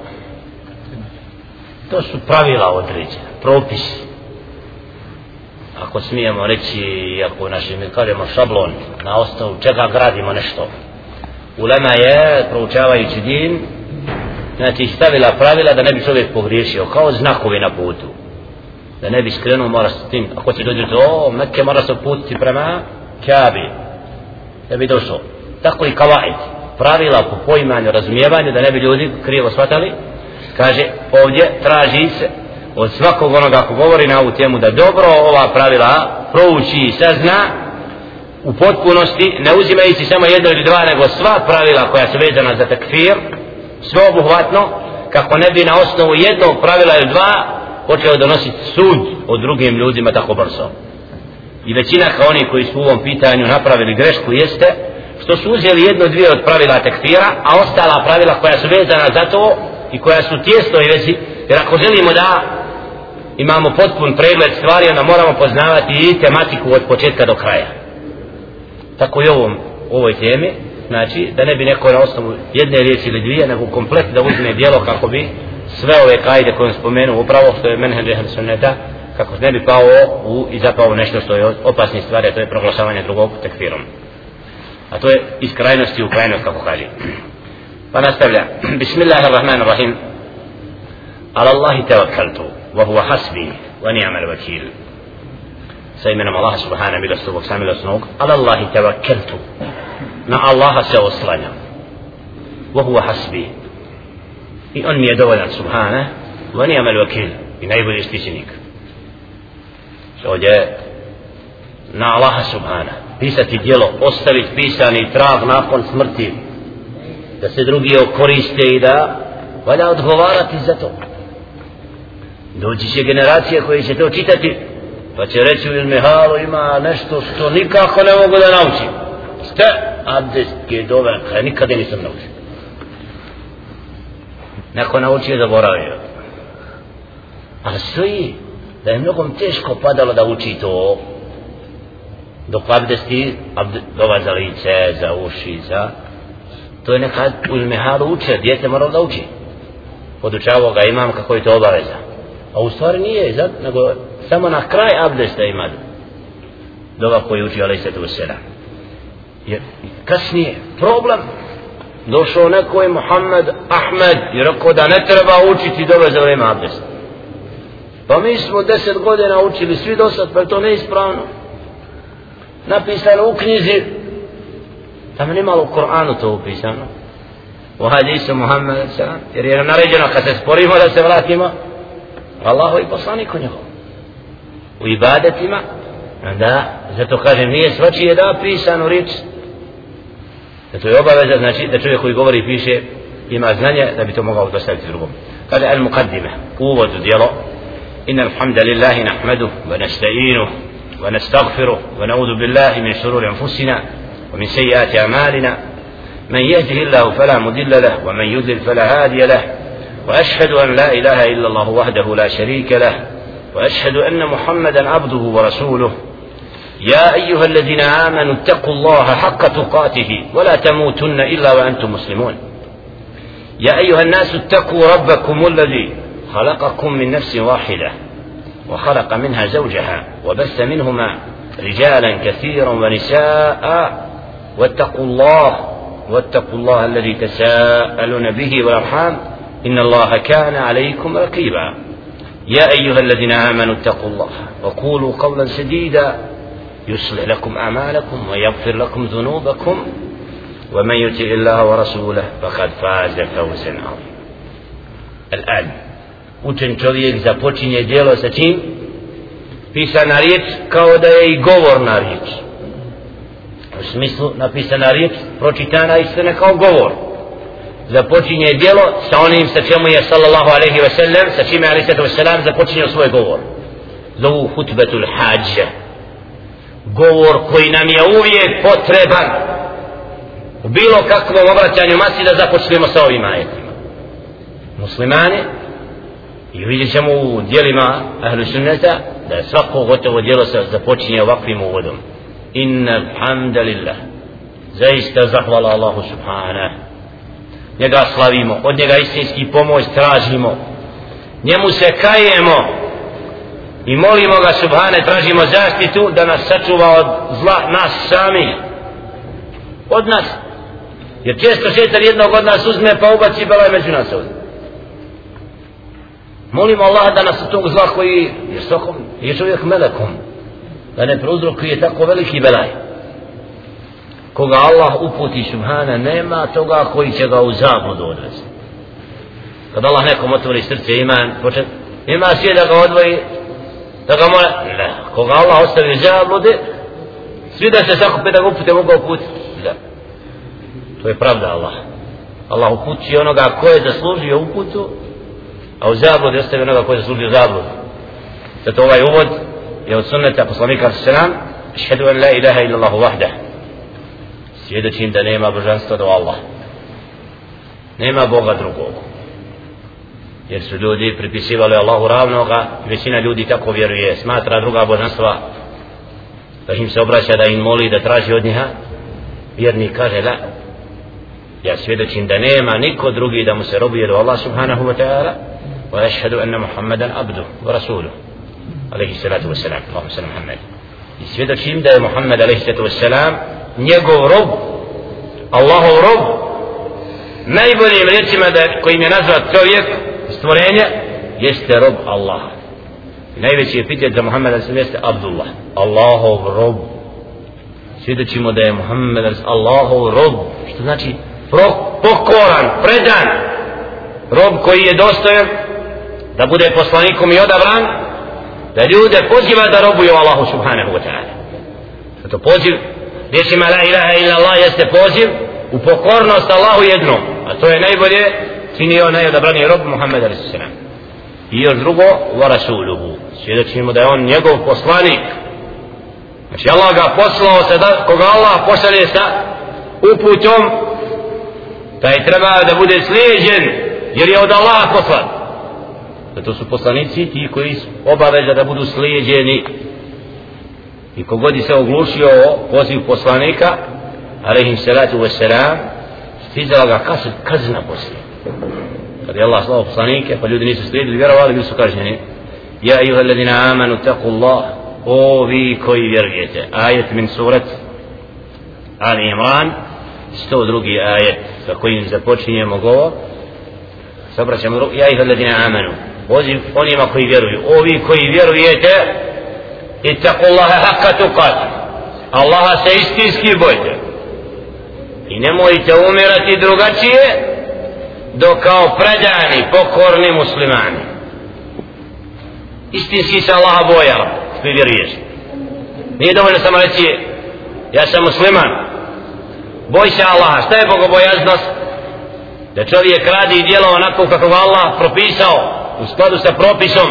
to su pravila određena, propisi. Ako smijemo reći, ako naši mi kažemo šablon, na osnovu čega gradimo nešto. Ulema je, proučavajući din, znači stavila pravila da ne bi čovjek pogriješio, kao znakovi na putu. Da ne bi skrenuo, mora s tim, ako će dođe do Mekke, mora se uputiti prema Kaabi, da bi došao. Tako i qawaid, pravila po poimanju, razumijevanju, da ne bi ljudi krivo shvatali. Kaže, ovdje traži se od svakog onoga ko govori na ovu temu da dobro ova pravila prouči i sazna u potpunosti, ne uzimajući samo jedno ili dva, nego sva pravila koja su vezana za takfir, sveobuhvatno, kako ne bi na osnovu jednog pravila ili dva počeo donositi sud o drugim ljudima tako brzo. I većina kao oni koji su u ovom pitanju napravili grešku jeste što su uzeli jedno dvije od pravila takfira, a ostala pravila koja su vezana za to i koja su tijesnoj vezi, jer ako želimo da imamo potpun pregled stvari, onda moramo poznavati i tematiku od početka do kraja. Tako i ovom, ovoj temi znači da ne bi neko na osnovu jedne riječi ili dvije, nego komplet da uzme djelo kako bi sve ove kaide koje spomenu upravo što je menheđ ehl sunneta, kako ne bi pao u i zapao nešto što je opasni stvari, a to je proglašavanje drugog tekfirom, a to je iz krajnosti u krajnost, kako kaže. Pa nastavlja: Bismillahirrahmanirrahim, ala Allahi tawakkaltu wa huwa hasbi wa ni'mal wakil. Sa imenom Allaha subhana milostivog samilosnog, ala Allahi tawakkaltu, na Allaha se oslanjam, wa huwa hasbi, i on mi je dovoljan subhana, wa ni'mal wakil, i najbolji štićenik. Ovdje na Allaha subhana, pisati djelo, ostaviti pisani trag nakon smrti, da se drugi koriste i da valja odgovarati za to. Doći će generacije koje će to čitati, pa će reći u Ilmihalu ima nešto što nikako ne mogu da naučim. Ste abdestke dove, kaj nikada nisam naučio. Neko naučio zaboravio. Ali stoji da je mnogom teško padalo da uči to, dok abdesti, abdest, dova za lice, za uši, za... To je nekad u Ilmihalu uče, djete moralo da uči. Podučavao ga imam kako je to obaveza. A u stvari nije, zad, nego samo na kraj abdesta ima dova koji uči alejhi salatu vesselam. Jer kasnije problem, došao neko je Muhammed Ahmed i rekao da ne treba učiti dove za vrijeme abdesta. Pa mi smo deset godina učili svi do sad, pa je to neispravno. Napisano u knjizi, tamo nimalo u Koranu to upisano, u hadisu Muhammed sallam, jer je naređeno kad se sporimo da se vratimo Allahu i poslaniku njegov u ibadetima, da, zato kažem, nije svačije da pisano riječ, da to je obaveza, znači da čovjek koji govori i piše ima znanje da bi to mogao dostaviti drugom. Kaže al-muqaddime, uvod u djelo: Inna alhamdulillahi nahmaduh wa nasta'inuh wa nastaghfiruh wa na'udhu billahi min shururi anfusina wa min sayyiati a'malina man yahdihillahu fala mudilla lahu wa man yudlil fala hadiya lahu وأشهد أن لا إله إلا الله وحده لا شريك له وأشهد أن محمدا عبده ورسوله يا أيها الذين آمنوا اتقوا الله حق تقاته ولا تموتن إلا وأنتم مسلمون يا أيها الناس اتقوا ربكم الذي خلقكم من نفس واحدة وخلق منها زوجها وبث منهما رجالا كثيرا ونساء واتقوا الله واتقوا الله الذي تساءلون به والأرحام إن الله كان عليكم رقيبا يا أيها الذين آمنوا اتقوا الله وقولوا قولا سديدا يصلح لكم أعمالكم ويغفر لكم ذنوبكم ومن يطع الله ورسوله فقد فاز فوزا عظيما. الآن učen čovjek započinje djelo sa čim? Pisana riječ kao da je i govorna riječ, u smislu napisana riječ pročitana istine kao govor. Započinje djelo sa onim sa čemu je sallallahu alejhi ve sellem, sa čime alejhi salatu vesselam započinje svoj govor. Zovu hutbetul hađa, govor koji nam je uvijek potreban u bilo kakvom obraćanju masi, da započnemo sa ovim ajetima. Muslimani, i vidjet ćemo u djelima ahlu sunneta da je svako gotovo djelo se započinje ovakvim uvodom: inna alhamdulillah, zaista zahvala Allahu subhanahu, njega slavimo, od njega istinski pomoć tražimo, njemu se kajemo i molimo ga subhane, tražimo zaštitu da nas sačuva od zla nas sami, od nas, jer često šetan jednog od nas uzme pa ubaci belaj među nas ovdje. Molimo Allah da nas od tog zla koji je sokom, je čovjek melekom, da ne prouzrokuje tako veliki belaj. Koga Allah uputi subhana, nema toga koji će ga u zabludu odvesti. Kad Allah nekom otvori srce, iman, počet, ima sve da ga odvoji, da ga mora, ne. Koga Allah ostavi zablude, svi da se sakupe da ga upute, mogu uputiti, ne. To je pravda Allah. Allah uputi onoga ko je zaslužio uputu, a u zablude ostavi onoga ko je zaslužio zabludu. Zato ovaj uvod je od sunneta poslanika sallam: ašhedu an la ilaha illallahu vahdah, svjedočim da nema božanstva do Allah, nema Boga drugog, jer su ljudi pripisivali Allahu ravnoga, većina ljudi tako vjeruje, smatra druga božanstva da im se obraća, da im moli, da traži od njiha. Vjernik kaže: la, ja svjedočim da nema niko drugi da mu se robuje do Allah subhanahu wa ta'ala, wa ashhadu anna Muhammadan abduhu wa rasuluhu alejhi salatu wa salam. Allahumma salli ala Muhammad. I svjedočim da je Muhammed alejhi salatu wa salam njegov rob, Allahov rob. Najboljim riječima da kojim je nazvat čovjek stvorenje jeste rob Allah. Najveći epitet za Muhammeda jeste Abdullah, Allahov rob. Svjedočimo da je Muhammed Allahov rob, što znači pokoran, predan rob koji je dostojan da bude poslanikom i odabran, da ljude poziva da robuju Allahu subhanahu wa ta'ala. Zato poziv riječima la ilaha illa Allah jeste poziv u pokornost Allahu jednom, a to je najbolje činio najodabraniji rob Muhammed alejhi selam. I još drugo, wa rasuluhu, svjedočimo da je on njegov poslanik. Znači Allah ga poslao se da, koga Allah pošalje sa uputom, taj treba da bude slijeđen, jer je od Allaha poslan. Zato su poslanici ti koji su obaveza da budu slijeđeni. I kogodi se oglušio o poziv poslanika alejhi salatu wassalam, stizala ga kazna poslije. Kad je Allah slao poslanike, pa ljudi nisu slijedili, vjerovali, bili su kažnjeni. Ja ejuha alladina amanu taqullah, o vi koji vjerujete. Ajet min surat Ali Imran, sto drugi ajet sa kojim započinjemo govor. Sabraćamo ruku, ja ejuha alladina amanu, poziv onima koji vjeruju, o vi koji vjerujete, ittaqullaha haqqa tuqatih, Allaha se istinski bojte i nemojte umirati drugačije do kao predani, pokorni muslimani. Istinski se Allaha boja, vi vjeruješ. Nije dovoljno samo reći ja sam musliman. Boj se Allaha. Šta je bogobojaznost? Da čovjek radi i djela onako kako ga Allah propisao, u skladu sa propisom,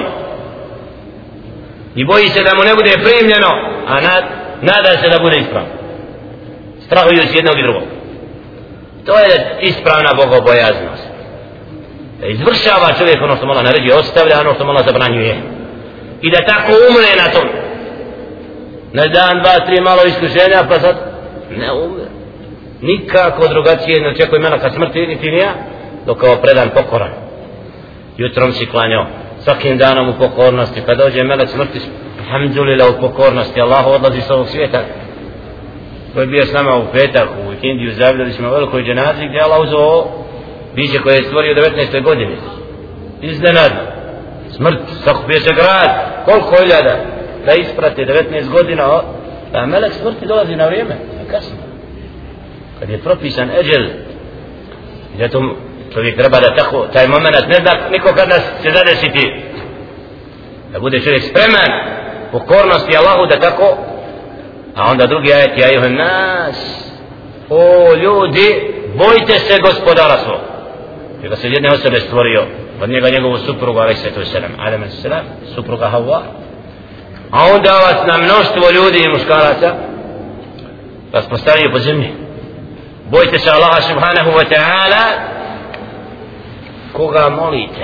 i boji se da mu ne bude primljeno, a nad, nada se da bude ispravno, strahujući jednog i drugog. To je ispravna bogobojaznost, da izvršava čovjek ono što mu Allah naređuje, ostavlja ono što mu Allah zabranjuje, i da tako umre na tom. Na dan, dva, tri malo iskušenja, pa sad ne umre. Nikako drugačije ne očekuje meleka smrti, niti nija, dok kao predan pokoran. Jutrom si klanjao, svakim danom u pokornosti, kad dođe melek smrti, alhamdulillah, u pokornosti, Allah odlazi s ovog svijeta. Koji je bio s nama u petak, u Indiju, zavljali smo velikoj dženazi, gdje Allah uzeo biće koje je stvorio u devetnaestoj godini. Iznenadno. Smrt, sakupio se grad, koliko hiljada, da isprate devetnaest godina, a melek smrti dolazi na vrijeme, a kasno. Kad je propisan eđel, zato čovjek treba da tako, taj moment ne da niko kad nas se zadesiti, da bude čovjek spreman pokornosti Allahu da tako. A onda drugi ajet, ja ejuhan nas, o ljudi, bojte se gospodara svog, jer ga se jedne osobe stvorio, od njega njegovu suprugu alejhi selam, Adam alejhi selam, supruga Havva, a onda vas na mnoštvo ljudi i muškaraca vas postavio po zemlji. Bojte se Allaha subhanahu wa ta'ala, koga molite,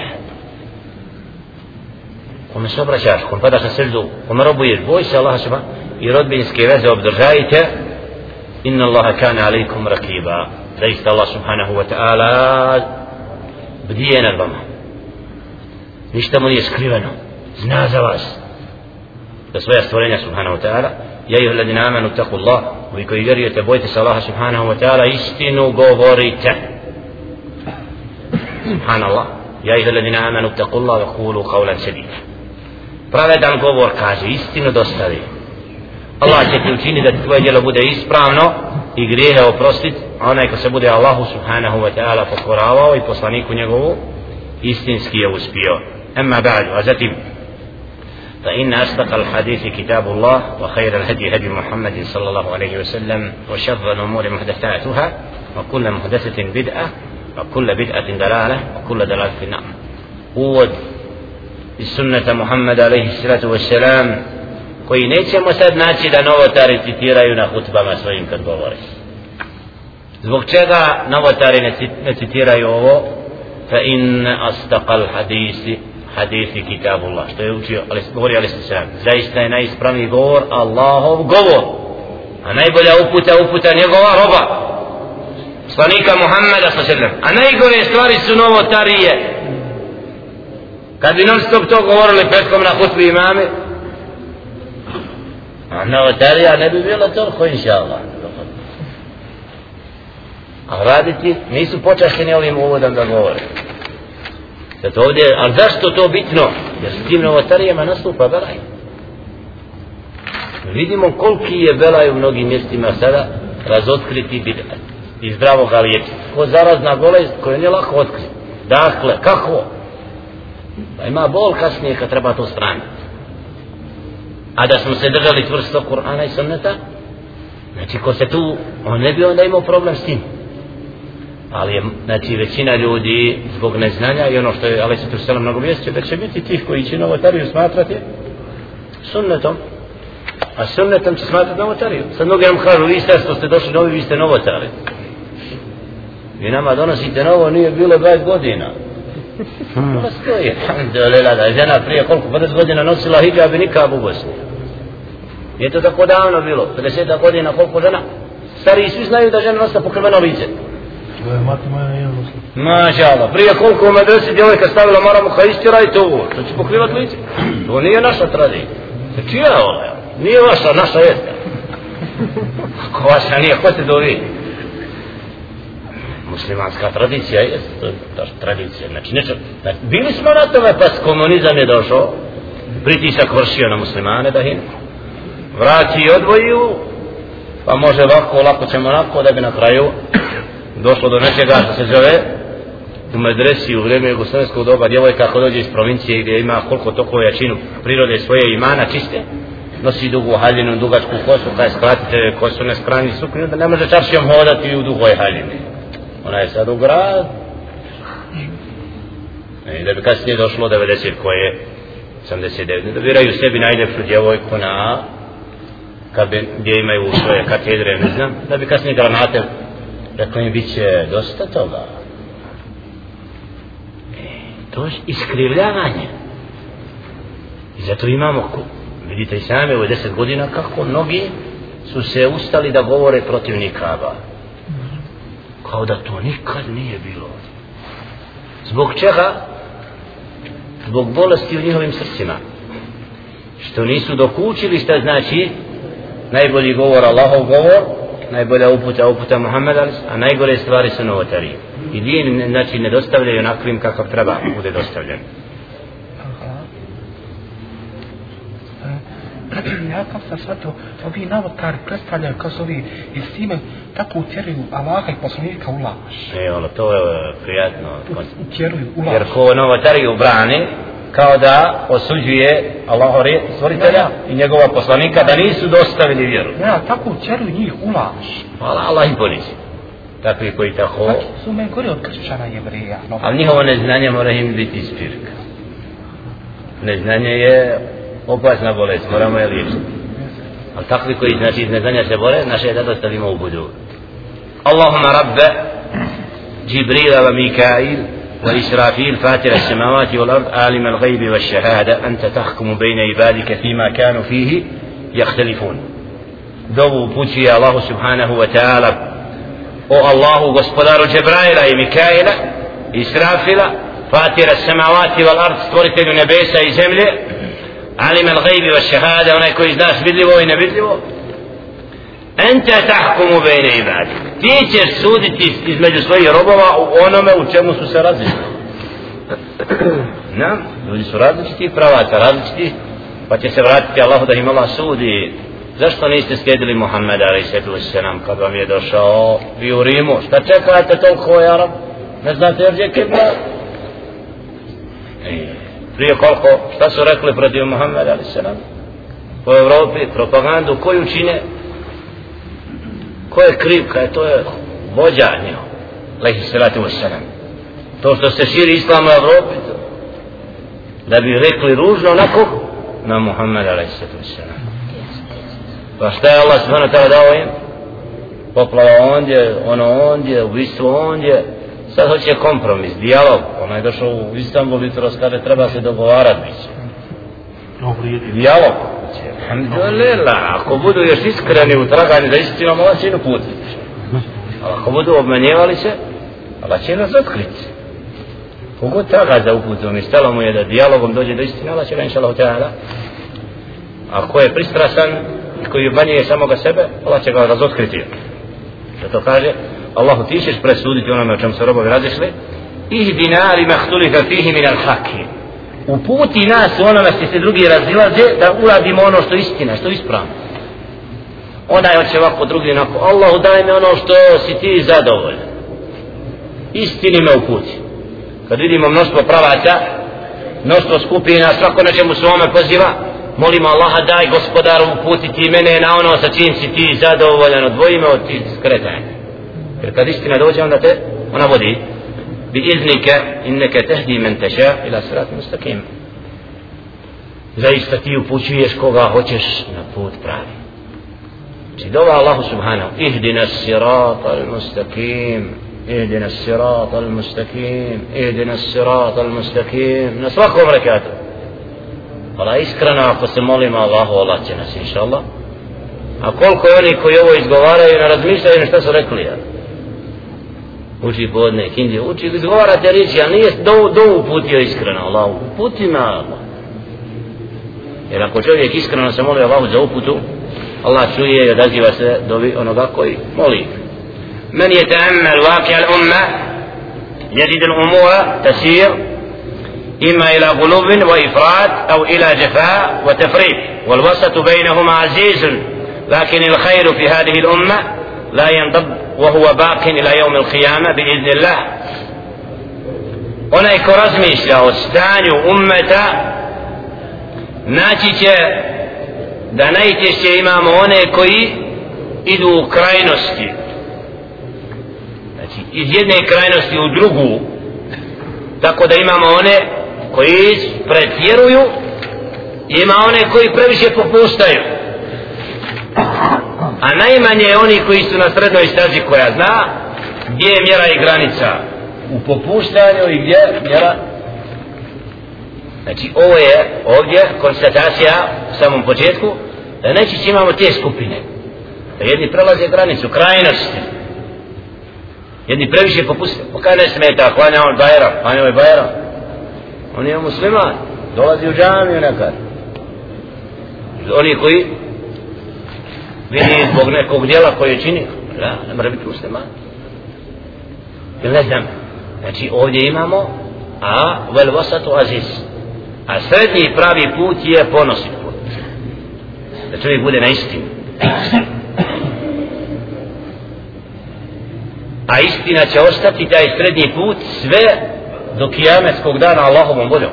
kome se obraćaš, kome padaš na seždu, kome robuješ, boj se Allaha subhanahu, i rodbinske veze obdržajte. Inna Allaha kana alejkum rakiba, zaista Allah subhanahu wa ta'ala bdije nad vama, ništa mu nije skriveno, zna za vas, za svoja stvorenja subhanahu wa ta'ala. Ja ejuha alladina amanu taqullah, vi koji vjerujete, bojte se Allaha subhanahu wa ta'ala, istinu govorite. Subhanallah. Ja ejuha alladina amanu taqullah wa qulu qawlan sadida, pravedan govor kaže, istinu dostavi. Allah će ti učiniti da tvoje djelo bude ispravno i grijehe oprostiti, a onaj ko se bude Allahu subhanahu wa ta'ala pokoravao i poslaniku njegovu, istinski je uspio. Amma ba'du, a zatim فإن أصدق الحديث كتاب الله وخير الهدي هدي محمد صلى الله عليه وسلم وشر الأمور محدثاتها وكل محدثة بدعة وكل بدعة دلالة وكل دلالة في النار. uvod iz sunneta Muhammeda alejhi salatu wassalam, koji nećemo sad naći da novotari citiraju na hutbama svojim kad govore. Zbog čega novotari ne citiraju ovo? Fa in astaqal hadisi hadisi kitabullah, što je učio, ali govori alejhi selam, zaista je najispravniji govor Allahov govor, a najbolja uputa uputa njegova roba poslanika Muhammeda sallallahu alejhi ve sellem. A najgore stvari su novotarije. Kad bi non stop to govorili petkom na hutbi imami, a novotarija ne bi bilo toliko, inša Allah. A raditi nisu počašćeni ovim uvodom da govore. Zato ovdje, ali zašto to bitno? Jer s tim novotarijama nastupa belaj. Vidimo koliki je belaj u mnogim mjestima sada razotkriti bidat i zdravog liječiti. Ko zarazna bolest koju nije lako otkriti. Dakle, kako? Pa ima bol kasnije kad treba to straniti. A da smo se držali čvrsto Kur'ana i sunneta, znači ko se tu, on ne bi onda imao problem s tim. Ali je, znači, većina ljudi zbog neznanja i ono što je alejhi salatu vesselam nagovijestio da će biti tih koji će novotariju smatrati sunnetom, a sunnetom će smatrati novotariju. Sad mnogi nam kažu, vi ste što ste došli novi, vi ste novotari. Vi nama donosite novo, nije bilo dvadeset godina. To stoji. Da je žena prije koliko, pedeset godina nosila hidžab i nikab u Bosni. Nije to tako davno bilo, pedeset godina koliko žena. Stariji svi znaju da žena nosa pokriveno lice. Mati moja nije nosila. Maša Allah, prije koliko u medresi djevojka stavila maramu ka istira i to ovo, to će pokrivat lice. To nije naša tradicija. To čija je ona? Nije vaša, naša jeste. Ako vaša nije, ko se to vidi? Muslimanska tradicija je tradicija, znači nešto. Znači, bili smo na tome, pa komunizam je došao, pritisak vršio na muslimane da hinu. Vrati i odvoju, pa može ovako, lako ćemo onako, da bi na kraju došlo do nečega što se zove u medresi u vrijeme jugoslovenskog doba djevojka ako dođe iz provincije gdje ima koliko toliko jačinu prirode svoje imana čiste, nosi dugu haljinu, dugačku kosu, kaj skratite kosu, ne skrani suknju, da ne može čaršijom hodati u dugoj haljini. Ona je sad u grad. I da bi kasnije došlo devedeset koje, osamdeset devet, da biraju sebi najljepšu djevojku na gdje imaju svoje katedre, ne znam, da bi kasnije granate rekao im bit će dosta toga. E, to je iskrivljavanje. I zato imamo, vidite i sami, ovo je deset godina kako mnogi su se ustali da govore protiv nikaba. Kao da to nikad nije bilo. Zbog čega? Zbog bolesti u njihovim srcima. Što nisu dokučili šta znači najbolji govor Allahov govor, najbolja uputa uputa Muhammeda, a najgore stvari su novotarije. I din znači ne dostavljaju onakvim kakav treba bude dostavljen. Ja kao sam shvatio, ovi novotari predstavljaju kao su ovi i s time tako utjeruju Allaha i poslanika u laž. E, ono, to je prijatno. Utjeruju u laž. Jer ko novotariju brani, kao da osuđuje Allaha stvoritelja i njegova poslanika da nisu dostavili vjeru. Ja, tako utjeruju njih u laž. Hvala, Allah im ponizi. Takvi koji tako... Znači su me gori od kršćana Jevreja. No, ali njihovo neznanje mora im biti ispirka. Neznanje je opasna bolest, moramo je liječiti. Ali takvi koji znači iz neznanja se bore, naše je da dostavimo u budu. Allahumma rabbe Džibrila wa Mikail وإسرافيل فاتر السماوات والأرض عالم الغيب والشهادة أنت تحكم بين عبادك فيما كانوا فيه يختلفون. دوو بوتي الله سبحانه وتعالى او الله gospodaru Džibraila i Mikaila Israfila فاتر السماوات والأرض stvoritelju nebesa i zemlje عالم الغيب والشهادة onaj koji znaš vidljivo i nevidljivo أنت تحكم بين عبادك ti ćeš suditi između svojih robova u onome u čemu su se različiti. Na, ljudi su različiti pravaca, različiti, pa će se vratiti Allahu da im Allah sudi. Zašto niste slijedili Muhammeda alejhi selam kad vam je došao vi u Rimu? Šta čekate toliko, ja Rab? Ne znate jer je kibla? Prije koliko, šta su rekli protiv Muhammeda alejhi selam? Po Evropi, propagandu koju čine? Ko je kriv, kaj to je vođa njih, alejhi salatu vesselam. To što se širi islam u Evropi, da bi rekli ružno onako na Muhammeda alejhi salatu vesselam. Pa šta je Allah subhanahu wa ta'ala dao im? Poplava ondje, ono ondje, ubistvo ondje. Sad hoće kompromis, dijalog. Ona je došao u Istanbul i kaže treba se dogovarati biće. Dijalog. Alhamdulillah, ako budu još iskreni u traganju za istinom, Allah će inu putiti. Ali ako budu obmanjevali se, Allah će razotkriti. Kogod traga za uputom i stalo mu je da dijalogom dođe do istine, Allah će ga inša Allah ta'ala. Ako je pristrasan i koji obmanjuje samoga sebe, Allah će ga razotkriti. Zato kaže, Allahu ti ćeš presuditi onome o čemu se robovi razišli, ihdina li mahtulifa fihi min al-haki. Uputi nas u onome što se drugi razilaze da uradimo ono što je istina, što je ispravno. Onaj hoće ovako, drugi onako, Allahu daj mi ono što si ti zadovoljan. Istini me uputi. Kad vidimo mnoštvo pravaca, mnoštvo skupina, svako na čemu svome poziva, molimo Allaha daj gospodaru uputi ti mene na ono sa čim si ti zadovoljan, odvoji me od tih skretanja. Jer kad istina dođe onda te, ona vodi. Bi iznike inneke tehdi men teša ila sirat mustaqim. Zaista ti upućuješ koga hoćeš na put pravi. Znači dova Allahu subhanahu, ihdina sirat al-mustaqim, ihdina sirat al-mustaqim, ihdina sirat al-mustaqim, na svakom rekatu. Allah iskreno ako se molimo Allahu, Allah će nas inša Allah. A koliko je oni koji ovo izgovaraju ne razmišljaju šta su rekli, ja? Uči podne, kindije, uči, izgovarate riječi, ali nije do, do uputio iskreno Allah, uputi me Allah. Jer ako čovjek iskreno se moli Allahu za uputu, Allah čuje i odaziva se dovi onoga koji moli. Men je ta'ammal waqi' al-umma yajid al-umura tasir ima ila gulubin wa ifrat au ila jafa wa tafrit wal wasatu bainahuma azizun lakin al-khayru fi hadhihi al-umma la yanḍab wa huwa baqin ila yawm al-qiyamah bi idhnillah. Onaj ko razmišlja o stanju ummeta naći će da najčešće imamo one koji idu u krajnosti, znači iz jedne krajnosti u drugu, tako da imamo one koji pretjeruju i ima one koji previše popuštaju, a najmanje oni koji su na srednoj stazi koja zna gdje je mjera i granica u popuštanju i gdje mjera. Znači ovo je ovdje konstatacija u samom početku da najčešće imamo te skupine, da jedni prelaze granicu, krajnosti, jedni previše popuste, pa kaj ne smeta, klanja on Bajram, klanja on Bajram, on je musliman, dolazi u džamiju nekad, oni koji vidi zbog nekog djela koje čini, da, ne mora biti musliman, ili ne znam, znači ovdje imamo a vel wasatu aziz, a srednji pravi put je ponosit put, da čovjek bude na istinu, a istina će ostati taj srednji put sve do kijametskog dana Allahovom voljom.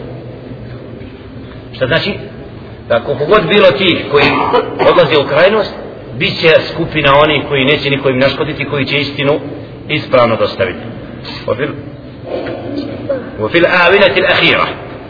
Što znači da koliko god bilo tih koji odlaze u krajnost, bit će skupina onih koji neće nikom naškoditi, koji će istinu ispravno dostaviti. وفي الآونة الأخيرة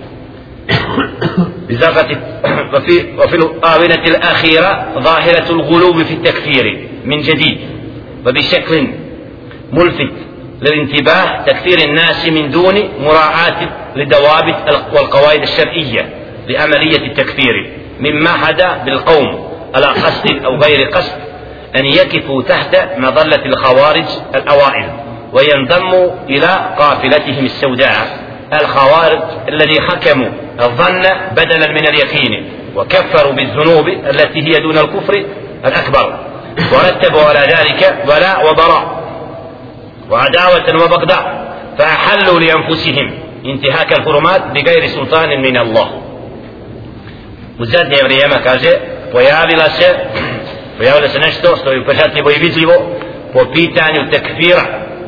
بزغة وفي, وفي الآونة الأخيرة ظاهرة الغلو في التكفير من جديد وبشكل ملفت للانتباه، تكفير الناس من دون مراعاة للضوابط والقواعد الشرعية لعملية التكفير، مما حدا بالقوم على قصد أو غير قصد أن يكفوا تحت مظلة الخوارج الأوائل وينضموا إلى قافلتهم السوداء الخوارج الذي حكموا الظن بدلا من اليقين وكفروا بالذنوب التي هي دون الكفر الأكبر، ورتبوا على ذلك ولاء وبراء وعداوة وبغضاء، فأحلوا لأنفسهم انتهاك الحرمات بغير سلطان من الله. U zadnje vrijeme, kaže, pojavila se pojavilo se nešto što je upečatljivo i vidljivo po pitanju tekfira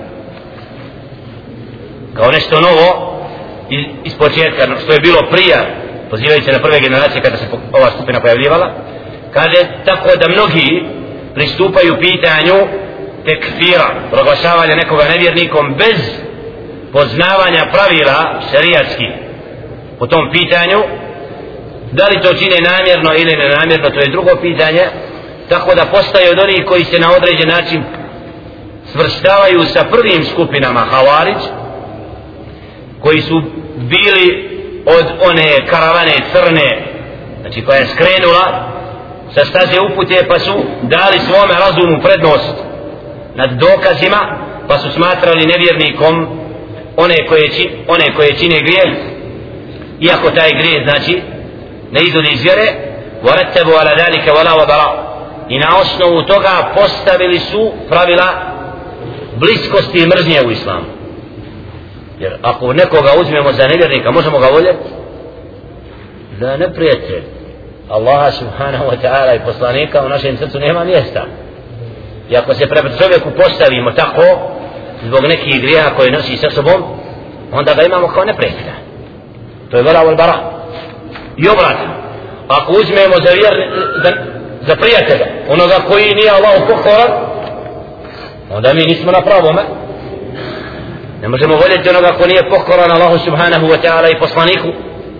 kao nešto novo iz početka, što je bilo prije, pozivajući na prve generacije kada se ova skupina pojavljivala. Kaže tako da mnogi pristupaju pitanju tekfira, proglašavanja nekoga nevjernikom bez poznavanja pravila šerijatskih po tom pitanju. Da li to čine namjerno ili nenamjerno, to je drugo pitanje. Tako da postaje od onih koji se na određen način svrstavaju sa prvim skupinama Havarić, koji su bili od one karavane crne, znači koja je skrenula sa staze upute pa su dali svome razumu prednost nad dokazima, pa su smatrali nevjernikom one koje, či, one koje čine grijeh, iako taj grijeh znači ne izvodi iz vjere. وَرَتَّبُوا عَلَى ذَلِكَ وَلَا وَبَرَا, i na osnovu toga postavili su pravila bliskosti i mržnje u islamu. Jer ako nekoga uzmemo za nevjernika, možemo ga voljeti? Da ne prijatelj Allaha subhanahu wa ta'ala i poslanika u našem srcu nema mjesta. I ako se pred čovjeku postavimo tako zbog nekih grijeha koje nosi sa sobom, onda ga imamo kao neprijatelja. To je vela wal bara. I obratno, ako uzmemo za, vjer, za, za prijatelja onoga koji nije Allahu pokoran, onda mi nismo na pravome. Ne možemo voljeti onoga ko nije pokoran Allahu subhanahu wa ta'ala i poslaniku.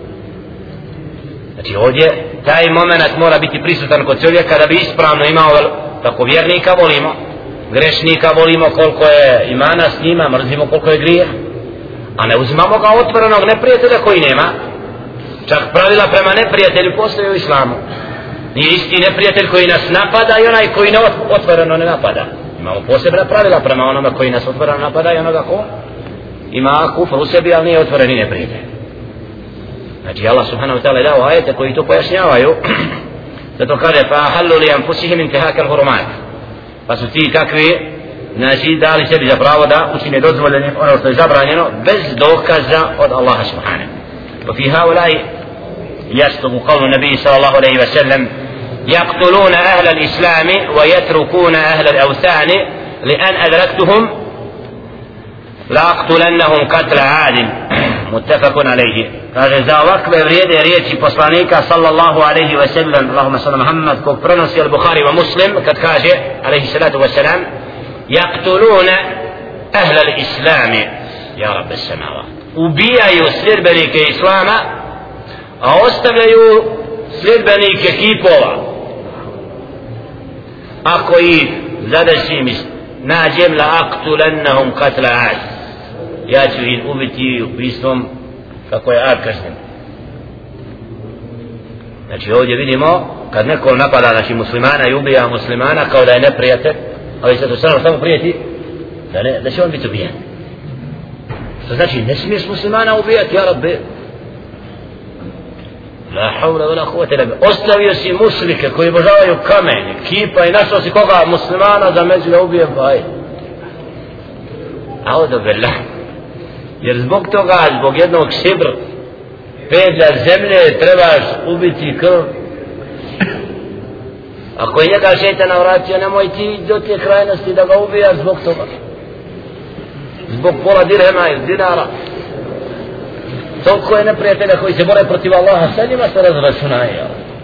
Znači ovdje taj moment mora biti prisutan kod čovjeka da bi ispravno imao, tako vjernika volimo, grešnika volimo koliko je imana s njima, mrzimo koliko je grije, a ne uzimamo ga otvorenog neprijatelja koji nema. Čak pravila prema neprijatelju postoje u islamu. Nije isti neprijatelj koji nas napada i onaj koji ne otvoreno ne napada. Imamo posebna pravila prema onome koji nas otvoreno napada i onoga ko ima kufr u sebi, ali nije otvoreni neprijatelj. Znači Allah subhanahu wa ta'ala je dao ajete koji to pojašnjavaju. Zato kaže فَأَحَلُّ لِأَنفُسِهِمْ انْتِهَاكَ الْحُرُمَاتِ, pa su ti takvi znači dali sebi za pravo da učine dozvoljenim ono što je zabranjeno bez dokaza od Allaha subhanahu. وفي هؤلاء يصدق قول النبي صلى الله عليه وسلم يقتلون أهل الإسلام ويتركون أهل الأوثان لأن أدركتهم لأقتلنهم قتل عاد متفق عليه. kaže za ovakve vrijede riječi poslanika sallallahu alaihi wa sallam, Allahumma sallam Muhammad, kog prenosi al-Bukhari wa Muslim kad kaže alaihi salatu wa salam yaqtuluna ahla al-islami ya rabb as-samawat, ubijaju sljedbenike islama a ostavljaju sljedbenike kipova. Ako ih zadešim nađem la aqtulannahum qatla ad, ja ću ih ubiti ubistvom kako je ad kažnjen. Znači ovdje vidimo kad neko napada naši muslimana i ubija muslimana kao da je neprijatelj, ali se to samo samo prijeti da, ne, da će on biti ubijen. To znači ne smiješ muslimana ubijati, ja rabbi, la havla wala quwwata illa billah. Ostavio si mušrike koji obožavaju kamen, kipa i našao si koga muslimana za među da ubije, baj. Audu billah. Jer zbog toga, zbog jednog šibr, pedlja zemlje trebaš ubiti krv. Ako je njega šeitan navratio, nemoj ti do te krajnosti da ga ubijaš zbog toga. Zbog pola dirhema ili dinara. Toliko je neprijatelja koji se bore protiv Allaha, sa njima se razračunaju.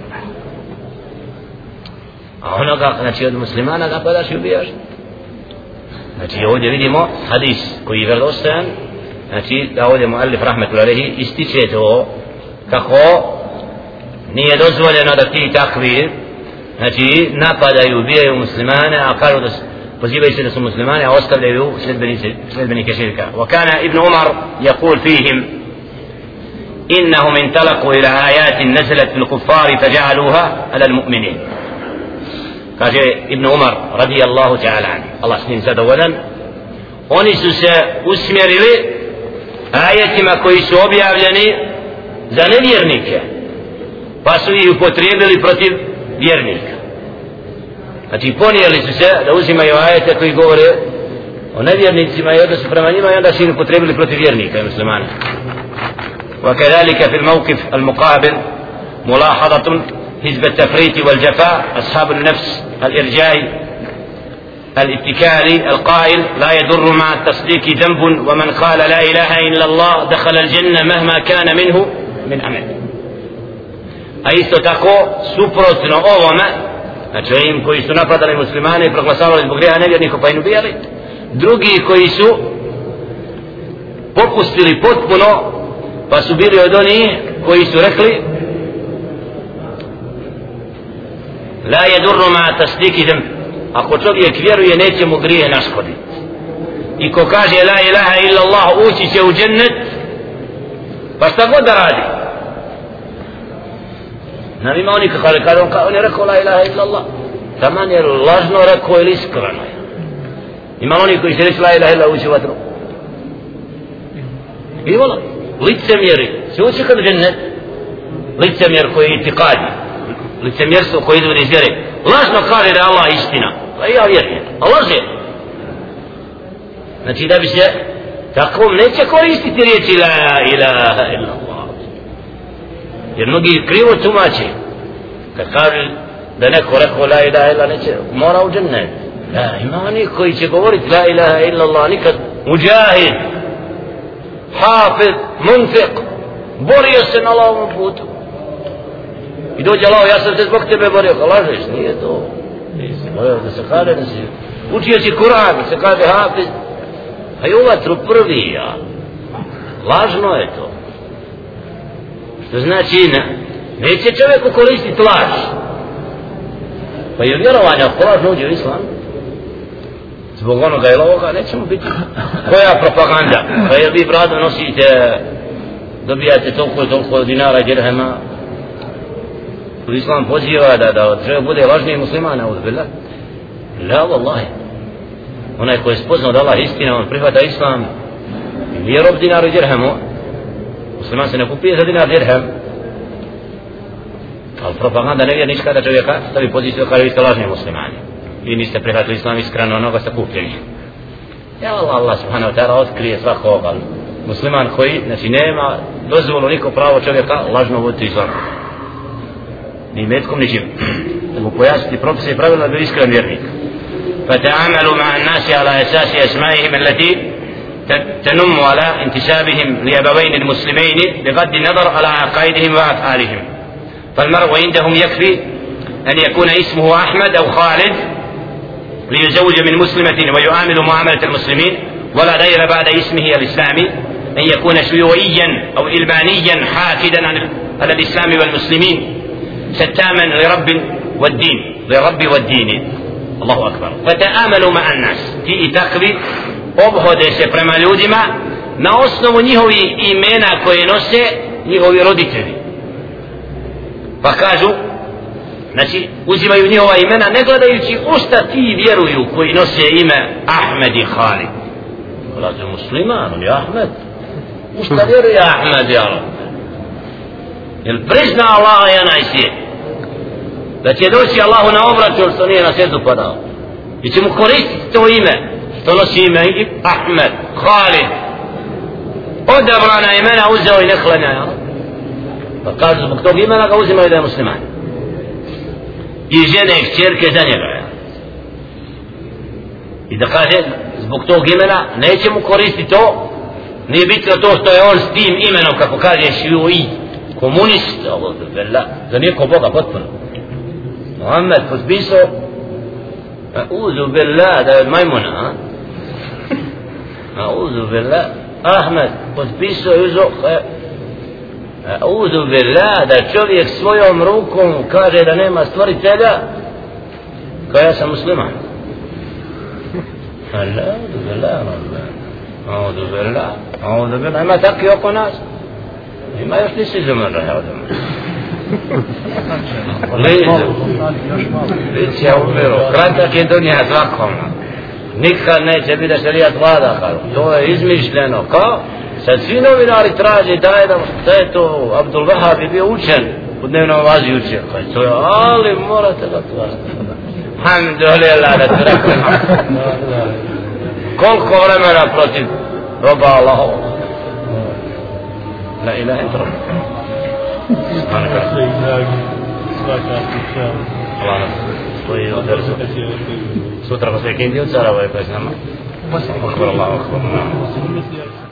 A onoga, znači od muslimana napadaš i ubijaš. Znači ovdje vidimo hadis koji je vjerodostojan, znači da ovdje muallif rahmetullahi alejhi ističe to kako nije dozvoljeno da ti takvi znači napadaju, ubijaju muslimane, a kažu da pozivaju se da su muslimani, a ostavljaju sljedbenike širka. وكان ابن عمر يقول فيهم إنهم انطلقوا إلى آيات نزلت في الكفار فجعلوها على المؤمنين. kaže Ibn Umar radijallahu ta'ala an, Allah s njim zadovoljan, oni su se usmjerili ajetima koji su objavljeni za nevjernike, pa su ih upotrijebili protiv vjernika. Znači ponijeli su se da uzimaju ajete koji govore o nevjernicima i odnosu prema njima i onda su ih upotrijebili protiv vjernika i muslimana. وكذلك في الموقف المقابل ملاحظة حزب التفريط والجفاء أصحاب النفس الإرجائي الاتكالي القائل لا يضر مع التصديق ذنب ومن قال لا إله إلا الله دخل الجنة مهما كان منه من عمل. أيستو تاكو suprotno ovome, znači im koji su napadali muslimane i proglasavali zbog grijeha nevjernika pa im ubijali, drugi koji su popustili potpuno pa su bili od onih koji su rekli la yadurru ma tasdiki dhanb, ako čovjek vjeruje neće mu grije naškoditi, i ko kaže la ilaha illa Allah ući će u džennet pa šta god da radi. Nam ima oni kada on je rekao la ilaha illa Allah, taman je lažno rekao ili iskreno je. Ima oni koji će reći la ilaha illa ući u vatru. I vola, licemjeri, se ući kad džennet. Licemjer koji je itikadi, licemjerstvo koji izvodi iz vjere. Lažno kaže da je Allah istina. Pa ja vjerujem, a laže. Znači da bi se takvom neće koristiti riječi la ilaha illa Allah. Jer mnogi krivo tumače. Kad kaže da neko rekao la ilaha illa neće, mora u džennet. Da, ima oni koji će govoriti la ilaha illa Allah nikad. Muđahid, hafiz, munfiq, borio se na Allahovom putu. I dođe Allah, ja sam se zbog tebe borio. Ka lažeš, nije to. Nisi borio da se kaže, da si učio si Kur'an, da se kaže hafiz. A i u vatru prvi, ja. Lažno je to. Što znači, ne, neće čovjeku koristiti laž. Pa i vjerovanje, ako lažno uđe u islam, zbog onoga ili ovoga, nećemo biti. Koja propaganda? Pa jer vi brado nosite, dobijate toliko i toliko dinara i dirhema. U islam poziva da, da čovjek bude lažniji muslimana, uzbillah. La, wallahi. Onaj koji je spoznao da Allah istina, on prihvata islam i nije rob dinaru i dirhemu. Musliman se ne kupije za dinar dirhem. Ali propaganda nevjernička da čovjeka stavi poziciju kada vi ste lažni muslimani. Vi niste prihvatili islam iskreno onoga ste kupljeni. Ja Allah, Allah subhanahu wa ta'ala otkrije svakog, ali musliman koji, znači nema dozvolu niko pravo čovjeka lažno voditi islam. Ni metkom, ničim. Da mu pojasniti propise i pravila da bi iskren vjernik. فتعاملوا مع الناس على أساس أسمائهم التي تنم على انتسابهم لأبوين المسلمين بغض النظر على عقائدهم وأفعالهم. فالمرء عندهم يكفي أن يكون اسمه أحمد أو خالد ليزوج من مسلمة ويعامل معاملة المسلمين ولا غير بعد اسمه الإسلامي أن يكون شيوعيا أو إلبانيا حاكدا على الإسلام والمسلمين ستاما لرب والدين لرب والدين. Allahu akbar. Fata'amalu ma'an nas. Ti i takvi obhode se prema ljudima na osnovu njihovih imena koje nose njihovi roditelji. Pa kažu, znači uzimaju njihova imena ne gledajući u šta ti vjeruju koji nose ime Ahmed i Khalid. Gledaju musliman, on je Ahmed. U šta vjeruje Ahmed i Allah? Jel prizna Allah i onaj svijet? Da će doći Allahu na obračun što nije na svijetu padao. I će mu koristiti to ime što nosi ime Ahmed, Khalid. Odabrana imena uzeo i ne klanja. Pa kažu zbog tog imena ga uzimaju da je musliman. I žene i kćerke za njega. I da kaže zbog tog imena neće mu koristiti to. Nije bitno to što je on s tim imenom kako kaže šijui, komunist, za nijeko Boga potpuno. Muhammed potpisao A'udhu billah da je od majmuna. A'udhu billah. Ahmed potpisao i uzeo A'udhu billah da čovjek svojom rukom kaže da nema stvoritelja kao ja sam musliman. A'udhu billah. A'udhu billah. A'udhu billah. Ima takvi oko nas. Ima još nisi izumrli. Lizu, bit će umiru, kratak je dunja svakom. Nikad neće biti da šarijat vlada, kao. To je izmišljeno, kao? Sad svi novinari traži da je, da je to Abdul Wahab je bio učen, u dnevnom vazi učio, kao to je, ali morate da to alhamdulillah, da ti rekli. Koliko vremena protiv roba Allahova? La ilaha illallah. Hvala. Koji je odrzu. Sutra ko se kindiju cara, ovo je pred nama. Akbar Allah, akbar Allah.